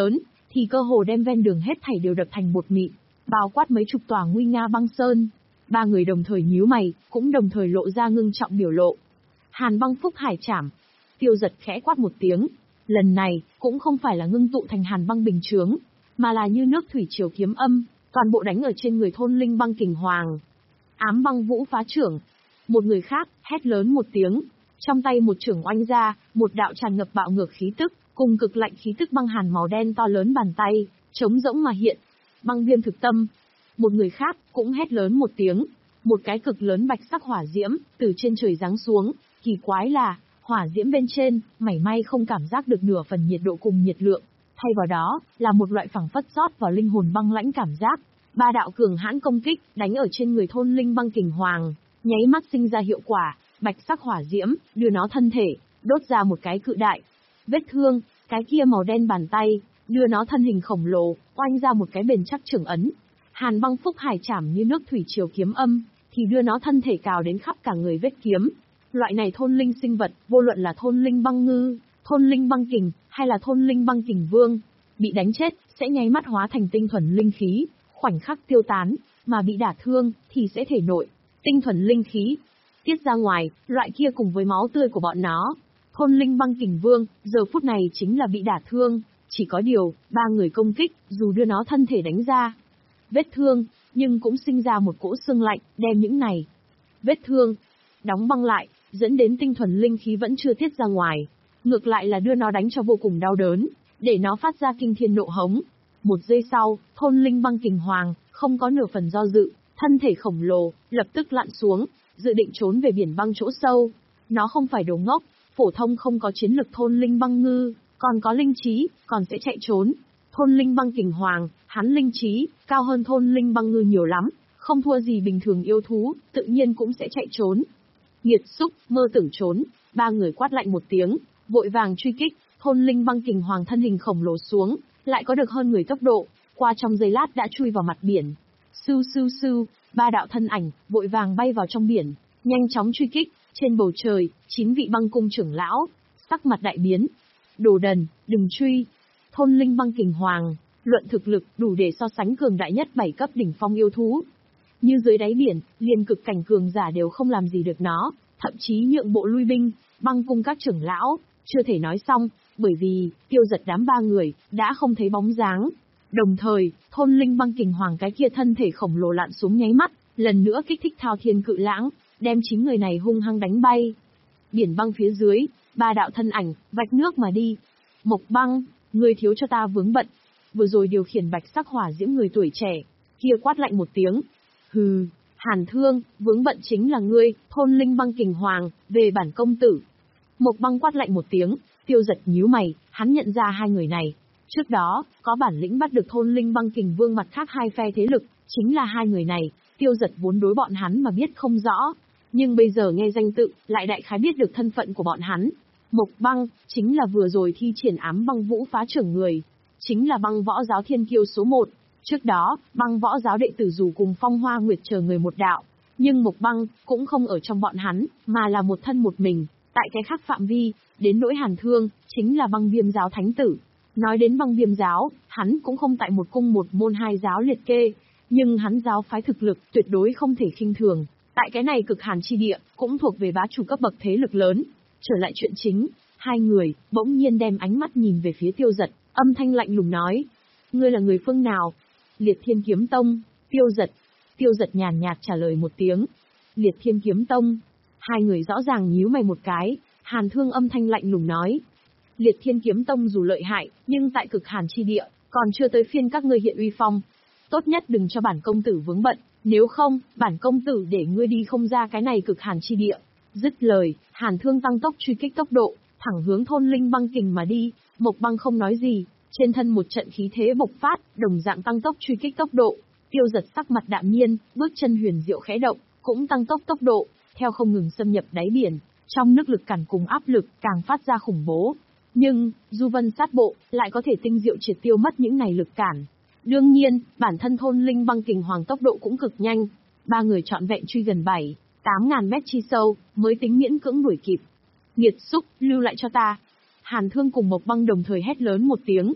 thì cơ hồ đem ven đường hết thảy đều đập thành bột mịn, bao quát mấy chục tòa nguy nga băng sơn. Ba người đồng thời nhíu mày, cũng đồng thời lộ ra ngưng trọng biểu lộ. Hàn băng phúc hải trảm. Tiêu Giật khẽ quát một tiếng. Lần này, cũng không phải là ngưng tụ thành hàn băng bình chướng, mà là như nước thủy triều kiếm âm, toàn bộ đánh ở trên người thôn linh băng kình hoàng. Ám băng vũ phá trưởng. Một người khác, hét lớn một tiếng. Trong tay một trưởng oanh ra, một đạo tràn ngập bạo ngược khí tức, cùng cực lạnh khí tức băng hàn màu đen to lớn bàn tay, trống rỗng mà hiện. Băng viêm thực tâm. Một người khác, cũng hét lớn một tiếng. Một cái cực lớn bạch sắc hỏa diễm, từ trên trời giáng xuống. Kỳ quái là, hỏa diễm bên trên, mảy may không cảm giác được nửa phần nhiệt độ cùng nhiệt lượng. Thay vào đó, là một loại phẳng phất rót vào linh hồn băng lãnh cảm giác. Ba đạo cường hãn công kích, đánh ở trên người thôn linh băng kình hoàng, nháy mắt sinh ra hiệu quả, bạch sắc hỏa diễm, đưa nó thân thể, đốt ra một cái cự đại vết thương, cái kia màu đen bàn tay, đưa nó thân hình khổng lồ, oanh ra một cái bền chắc trưởng ấn. Hàn băng phúc hải trảm như nước thủy triều kiếm âm, thì đưa nó thân thể cào đến khắp cả người vết kiếm. Loại này thôn linh sinh vật, vô luận là thôn linh băng ngư, thôn linh băng kình, hay là thôn linh băng kình vương, bị đánh chết, sẽ nháy mắt hóa thành tinh thuần linh khí, khoảnh khắc tiêu tán, mà bị đả thương, thì sẽ thể nội tinh thuần linh khí tiết ra ngoài, loại kia cùng với máu tươi của bọn nó. Thôn linh băng kình vương, giờ phút này chính là bị đả thương, chỉ có điều, ba người công kích, dù đưa nó thân thể đánh ra vết thương, nhưng cũng sinh ra một cỗ xương lạnh, đem những này vết thương đóng băng lại, dẫn đến tinh thuần linh khí vẫn chưa tiết ra ngoài, ngược lại là đưa nó đánh cho vô cùng đau đớn, để nó phát ra kinh thiên nộ hống. Một giây sau, thôn linh băng kình hoàng, không có nửa phần do dự, thân thể khổng lồ, lập tức lặn xuống, dự định trốn về biển băng chỗ sâu. Nó không phải đồ ngốc, phổ thông không có chiến lực thôn linh băng ngư, còn có linh trí, còn sẽ chạy trốn. Thôn linh băng kình hoàng, hắn linh trí, cao hơn thôn linh băng ngư nhiều lắm, không thua gì bình thường yêu thú, tự nhiên cũng sẽ chạy trốn. Nghiệt xúc, mơ tưởng trốn, ba người quát lạnh một tiếng, vội vàng truy kích, thôn linh băng kình hoàng thân hình khổng lồ xuống, lại có được hơn người tốc độ, qua trong giây lát đã chui vào mặt biển. Sưu sưu sưu, ba đạo thân ảnh, vội vàng bay vào trong biển, nhanh chóng truy kích, trên bầu trời, chín vị băng cung trưởng lão, sắc mặt đại biến. Đồ đần, đừng truy. Thôn linh băng kình hoàng, luận thực lực, đủ để so sánh cường đại nhất bảy cấp đỉnh phong yêu thú. Như dưới đáy biển, liền cực cảnh cường giả đều không làm gì được nó, thậm chí nhượng bộ lui binh, băng cung các trưởng lão, chưa thể nói xong, bởi vì, Tiêu Giật đám ba người, đã không thấy bóng dáng. Đồng thời, thôn linh băng kình hoàng cái kia thân thể khổng lồ lặn xuống nháy mắt, lần nữa kích thích thao thiên cự lãng, đem chín người này hung hăng đánh bay. Biển băng phía dưới, ba đạo thân ảnh, vạch nước mà đi. Mộc băng, người thiếu cho ta vướng bận. Vừa rồi điều khiển bạch sắc hỏa diễm người tuổi trẻ, kia quát lạnh một tiếng. Hừ, Hàn Thương, vướng bận chính là ngươi, thôn linh băng kình hoàng, về bản công tử. Mộc băng quát lạnh một tiếng, Tiêu Giật nhíu mày, hắn nhận ra hai người này. Trước đó, có bản lĩnh bắt được thôn linh băng kình vương mặt khác hai phe thế lực, chính là hai người này. Tiêu Giật vốn đối bọn hắn mà biết không rõ, nhưng bây giờ nghe danh tự, lại đại khái biết được thân phận của bọn hắn. Mộc băng, chính là vừa rồi thi triển ám băng vũ phá trưởng người, chính là băng võ giáo thiên kiêu số một. Trước đó, băng võ giáo đệ tử dù cùng Phong Hoa Nguyệt chờ người một đạo, nhưng Mộc băng, cũng không ở trong bọn hắn, mà là một thân một mình, tại cái khác phạm vi. Đến nỗi Hàn Thương, chính là băng viêm giáo thánh tử. Nói đến băng viêm giáo, hắn cũng không tại một cung một môn hai giáo liệt kê, nhưng hắn giáo phái thực lực tuyệt đối không thể khinh thường. Tại cái này cực hàn chi địa, cũng thuộc về bá chủ cấp bậc thế lực lớn. Trở lại chuyện chính, hai người, bỗng nhiên đem ánh mắt nhìn về phía Tiêu Giật, âm thanh lạnh lùng nói. Ngươi là người phương nào? Liệt Thiên Kiếm Tông, Tiêu Giật. Tiêu Giật nhàn nhạt trả lời một tiếng. Liệt Thiên Kiếm Tông. Hai người rõ ràng nhíu mày một cái, Hàn Thương âm thanh lạnh lùng nói. Liệt Thiên Kiếm Tông dù lợi hại, nhưng tại cực hàn chi địa, còn chưa tới phiên các ngươi hiện uy phong. Tốt nhất đừng cho bản công tử vướng bận, nếu không, bản công tử để ngươi đi không ra cái này cực hàn chi địa. Dứt lời, Hàn Thương tăng tốc truy kích tốc độ, thẳng hướng thôn linh băng kình mà đi. Mộc băng không nói gì, trên thân một trận khí thế bộc phát, đồng dạng tăng tốc truy kích tốc độ. Tiêu Giật sắc mặt đạm nhiên, bước chân huyền diệu khẽ động, cũng tăng tốc tốc độ, theo không ngừng xâm nhập đáy biển, trong nước lực cản cùng áp lực càng phát ra khủng bố. Nhưng, Du Vân sát bộ, lại có thể tinh diệu triệt tiêu mất những này lực cản. Đương nhiên, bản thân thôn linh băng kình hoàng tốc độ cũng cực nhanh. Ba người trọn vẹn truy gần bảy, tám ngàn mét chi sâu, mới tính miễn cưỡng đuổi kịp. Nghiệt xúc, lưu lại cho ta. Hàn Thương cùng Mộc băng đồng thời hét lớn một tiếng.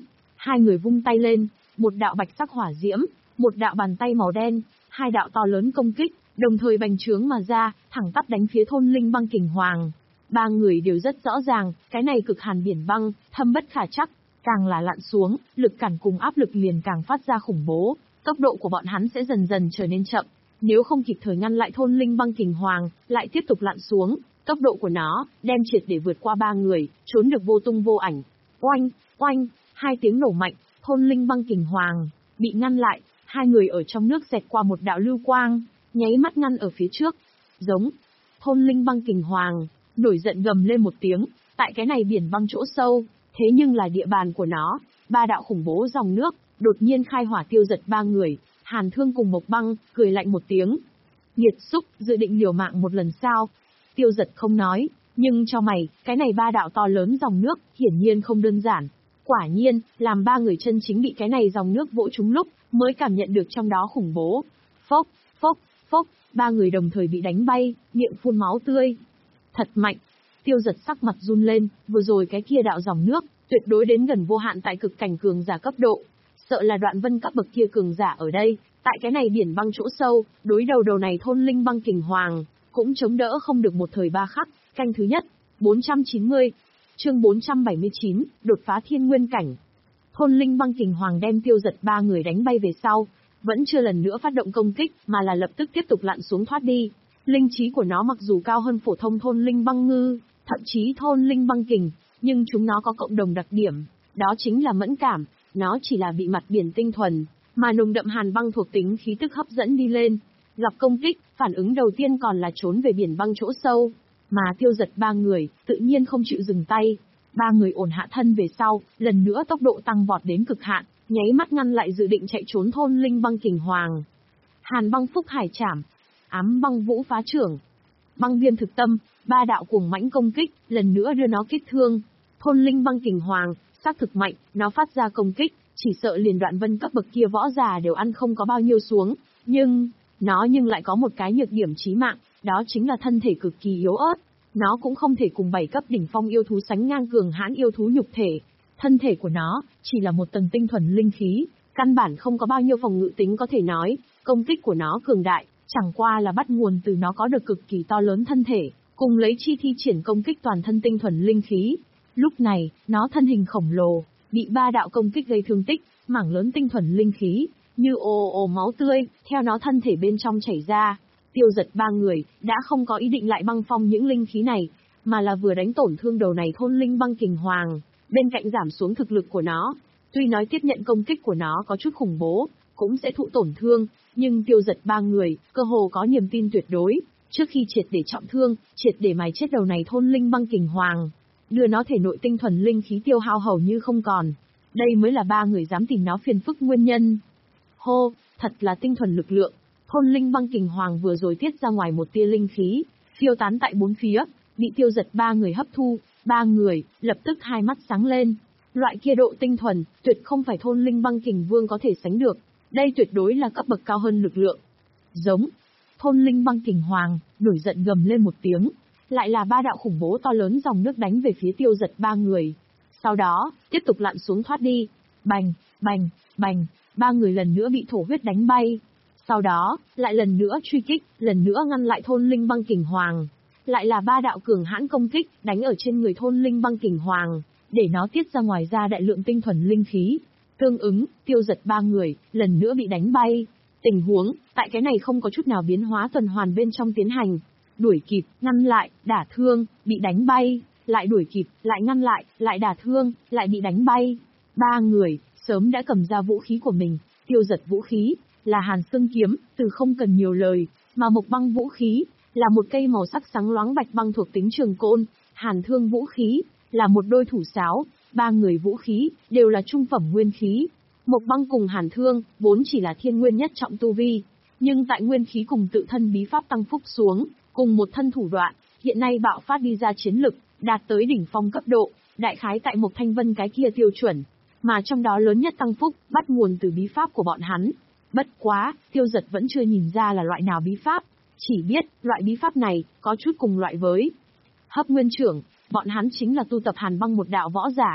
Hai người vung tay lên, một đạo bạch sắc hỏa diễm, một đạo bàn tay màu đen, hai đạo to lớn công kích, đồng thời bành trướng mà ra, thẳng tắp đánh phía thôn linh băng kình hoàng. Ba người đều rất rõ ràng, cái này cực hàn biển băng, thâm bất khả trắc, càng là lặn xuống, lực cản cùng áp lực liền càng phát ra khủng bố, tốc độ của bọn hắn sẽ dần dần trở nên chậm, nếu không kịp thời ngăn lại thôn linh băng kình hoàng, lại tiếp tục lặn xuống, tốc độ của nó đem triệt để vượt qua ba người, trốn được vô tung vô ảnh. Oanh, oanh, hai tiếng nổ mạnh, thôn linh băng kình hoàng bị ngăn lại, hai người ở trong nước xẹt qua một đạo lưu quang, nháy mắt ngăn ở phía trước. Giống, thôn linh băng kình hoàng nổi giận gầm lên một tiếng, tại cái này biển băng chỗ sâu, thế nhưng là địa bàn của nó, ba đạo khủng bố dòng nước đột nhiên khai hỏa tiêu giật ba người. Hàn Thương cùng Mộc Băng cười lạnh một tiếng. Nghiệt xúc, dự định liều mạng một lần sao? Tiêu giật không nói, nhưng cho mày, cái này ba đạo to lớn dòng nước, hiển nhiên không đơn giản. Quả nhiên, làm ba người chân chính bị cái này dòng nước vỗ trúng lúc, mới cảm nhận được trong đó khủng bố. Phốc, phốc, phốc, ba người đồng thời bị đánh bay, miệng phun máu tươi. Thật mạnh. Tiêu giật sắc mặt run lên, vừa rồi cái kia đạo dòng nước, tuyệt đối đến gần vô hạn tại cực cảnh cường giả cấp độ. Sợ là Đoạn Vân cấp bậc kia cường giả ở đây, tại cái này biển băng chỗ sâu, đối đầu đầu này thôn linh băng kình hoàng, cũng chống đỡ không được một thời ba khắc. Canh thứ nhất, bốn trăm chín mươi, chương bốn trăm bảy mươi chín, đột phá thiên nguyên cảnh. Thôn linh băng kình hoàng đem tiêu giật ba người đánh bay về sau, vẫn chưa lần nữa phát động công kích, mà là lập tức tiếp tục lặn xuống thoát đi. Linh trí của nó mặc dù cao hơn phổ thông thôn linh băng ngư, thậm chí thôn linh băng kình, nhưng chúng nó có cộng đồng đặc điểm, đó chính là mẫn cảm. Nó chỉ là bị mặt biển tinh thuần, mà nồng đậm hàn băng thuộc tính khí tức hấp dẫn đi lên. Gặp công kích, phản ứng đầu tiên còn là trốn về biển băng chỗ sâu. Mà tiêu giật ba người, tự nhiên không chịu dừng tay. Ba người ổn hạ thân về sau, lần nữa tốc độ tăng vọt đến cực hạn, nháy mắt ngăn lại dự định chạy trốn thôn linh băng kình hoàng. Hàn băng phúc hải trảm, ám băng vũ phá trưởng, băng viêm thực tâm, ba đạo cuồng mãnh công kích, lần nữa đưa nó kích thương. Thôn linh băng kình hoàng xác thực mạnh, nó phát ra công kích, chỉ sợ liền Đoạn Vân cấp bậc kia võ giả đều ăn không có bao nhiêu xuống, nhưng, nó nhưng lại có một cái nhược điểm chí mạng, đó chính là thân thể cực kỳ yếu ớt, nó cũng không thể cùng bảy cấp đỉnh phong yêu thú sánh ngang cường hãn yêu thú nhục thể, thân thể của nó chỉ là một tầng tinh thuần linh khí, căn bản không có bao nhiêu phòng ngự tính có thể nói, công kích của nó cường đại, chẳng qua là bắt nguồn từ nó có được cực kỳ to lớn thân thể, cùng lấy chi thi triển công kích toàn thân tinh thuần linh khí. Lúc này, nó thân hình khổng lồ, bị ba đạo công kích gây thương tích, mảng lớn tinh thuần linh khí, như ồ ồ máu tươi, theo nó thân thể bên trong chảy ra. Tiêu giật ba người, đã không có ý định lại băng phong những linh khí này, mà là vừa đánh tổn thương đầu này thôn linh băng kình hoàng, bên cạnh giảm xuống thực lực của nó. Tuy nói tiếp nhận công kích của nó có chút khủng bố, cũng sẽ thụ tổn thương, nhưng tiêu giật ba người, cơ hồ có niềm tin tuyệt đối, trước khi triệt để trọng thương, triệt để mài chết đầu này thôn linh băng kình hoàng, đưa nó thể nội tinh thuần linh khí tiêu hao hầu như không còn. Đây mới là ba người dám tìm nó phiền phức nguyên nhân. Hô, thật là tinh thuần lực lượng. Thôn linh băng kình hoàng vừa rồi tiết ra ngoài một tia linh khí, phiêu tán tại bốn phía, bị tiêu giật ba người hấp thu, ba người, lập tức hai mắt sáng lên. Loại kia độ tinh thuần, tuyệt không phải thôn linh băng kình vương có thể sánh được. Đây tuyệt đối là cấp bậc cao hơn lực lượng. Giống, thôn linh băng kình hoàng, nổi giận gầm lên một tiếng. Lại là ba đạo khủng bố to lớn dòng nước đánh về phía tiêu giật ba người. Sau đó, tiếp tục lặn xuống thoát đi. Bành, bành, bành, ba người lần nữa bị thổ huyết đánh bay. Sau đó, lại lần nữa truy kích, lần nữa ngăn lại thôn linh băng kình hoàng. Lại là ba đạo cường hãn công kích, đánh ở trên người thôn linh băng kình hoàng, để nó tiết ra ngoài ra đại lượng tinh thuần linh khí. Tương ứng, tiêu giật ba người, lần nữa bị đánh bay. Tình huống, tại cái này không có chút nào biến hóa tuần hoàn bên trong tiến hành. Đuổi kịp, ngăn lại, đả thương, bị đánh bay, lại đuổi kịp, lại ngăn lại, lại đả thương, lại bị đánh bay. Ba người, sớm đã cầm ra vũ khí của mình, tiêu giật vũ khí, là hàn xương kiếm, từ không cần nhiều lời, mà Mộc Băng vũ khí, là một cây màu sắc sáng loáng bạch băng thuộc tính trường côn, Hàn Thương vũ khí, là một đôi thủ sáo, ba người vũ khí, đều là trung phẩm nguyên khí. Mộc Băng cùng Hàn Thương, vốn chỉ là thiên nguyên nhất trọng tu vi, nhưng tại nguyên khí cùng tự thân bí pháp tăng phúc xuống, cùng một thân thủ đoạn, hiện nay bạo phát đi ra chiến lực, đạt tới đỉnh phong cấp độ, đại khái tại Mộc Thanh Vân cái kia tiêu chuẩn, mà trong đó lớn nhất tăng phúc, bắt nguồn từ bí pháp của bọn hắn. Bất quá, tiêu giật vẫn chưa nhìn ra là loại nào bí pháp, chỉ biết, loại bí pháp này, có chút cùng loại với Hấp Nguyên Trưởng, bọn hắn chính là tu tập hàn băng một đạo võ giả.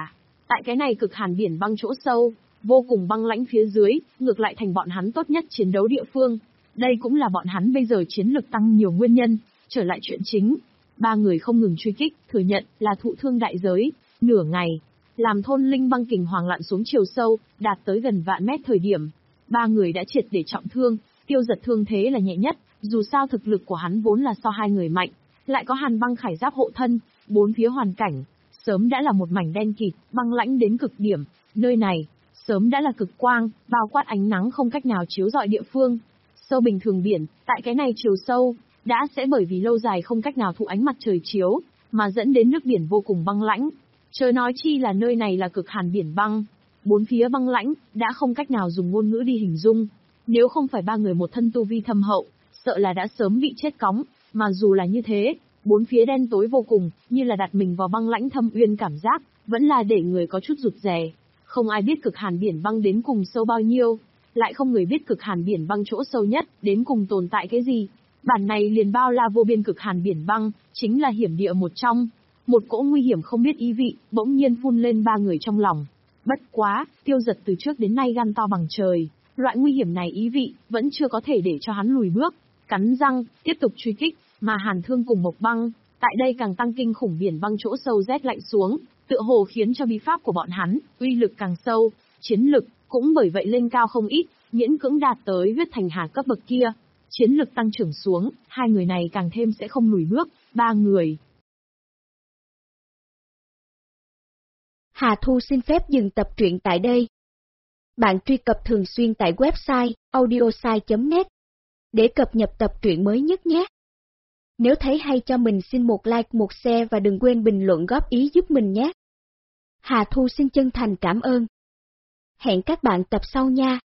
Tại cái này cực hàn biển băng chỗ sâu, vô cùng băng lãnh phía dưới, ngược lại thành bọn hắn tốt nhất chiến đấu địa phương. Đây cũng là bọn hắn bây giờ chiến lực tăng nhiều nguyên nhân. Trở lại chuyện chính, ba người không ngừng truy kích, thừa nhận là thụ thương đại giới. Nửa ngày, làm thôn linh băng kình hoàng lặn xuống chiều sâu, đạt tới gần vạn mét thời điểm, ba người đã triệt để trọng thương. Tiêu Giật thương thế là nhẹ nhất, dù sao thực lực của hắn vốn là so hai người mạnh, lại có hàn băng khải giáp hộ thân, bốn phía hoàn cảnh sớm đã là một mảnh đen kịt, băng lãnh đến cực điểm. Nơi này sớm đã là cực quang, bao quát ánh nắng không cách nào chiếu rọi địa phương. Sâu bình thường biển, tại cái này chiều sâu, đã sẽ bởi vì lâu dài không cách nào thụ ánh mặt trời chiếu, mà dẫn đến nước biển vô cùng băng lãnh. Chớ nói chi là nơi này là cực hàn biển băng, bốn phía băng lãnh, đã không cách nào dùng ngôn ngữ đi hình dung. Nếu không phải ba người một thân tu vi thâm hậu, sợ là đã sớm bị chết cóng, mà dù là như thế, bốn phía đen tối vô cùng, như là đặt mình vào băng lãnh thâm uyên, cảm giác vẫn là để người có chút rụt rè. Không ai biết cực hàn biển băng đến cùng sâu bao nhiêu, lại không người biết cực hàn biển băng chỗ sâu nhất đến cùng tồn tại cái gì. Bản này liền bao la vô biên cực hàn biển băng, chính là hiểm địa một trong. Một cỗ nguy hiểm không biết ý vị, bỗng nhiên phun lên ba người trong lòng. Bất quá, Tiêu Giật từ trước đến nay gan to bằng trời, loại nguy hiểm này ý vị vẫn chưa có thể để cho hắn lùi bước. Cắn răng, tiếp tục truy kích, mà Hàn Thương cùng Mộc Băng, tại đây càng tăng kinh khủng biển băng chỗ sâu rét lạnh xuống, tựa hồ khiến cho bí pháp của bọn hắn uy lực càng sâu, chiến lực cũng bởi vậy lên cao không ít, miễn cưỡng đạt tới huyết thành hà cấp bậc kia. Chiến lực tăng trưởng xuống, hai người này càng thêm sẽ không lùi bước, ba người. Hà Thu xin phép dừng tập truyện tại đây. Bạn truy cập thường xuyên tại website audiosai chấm net để cập nhật tập truyện mới nhất nhé. Nếu thấy hay cho mình xin một like, một share và đừng quên bình luận góp ý giúp mình nhé. Hà Thu xin chân thành cảm ơn. Hẹn các bạn tập sau nha.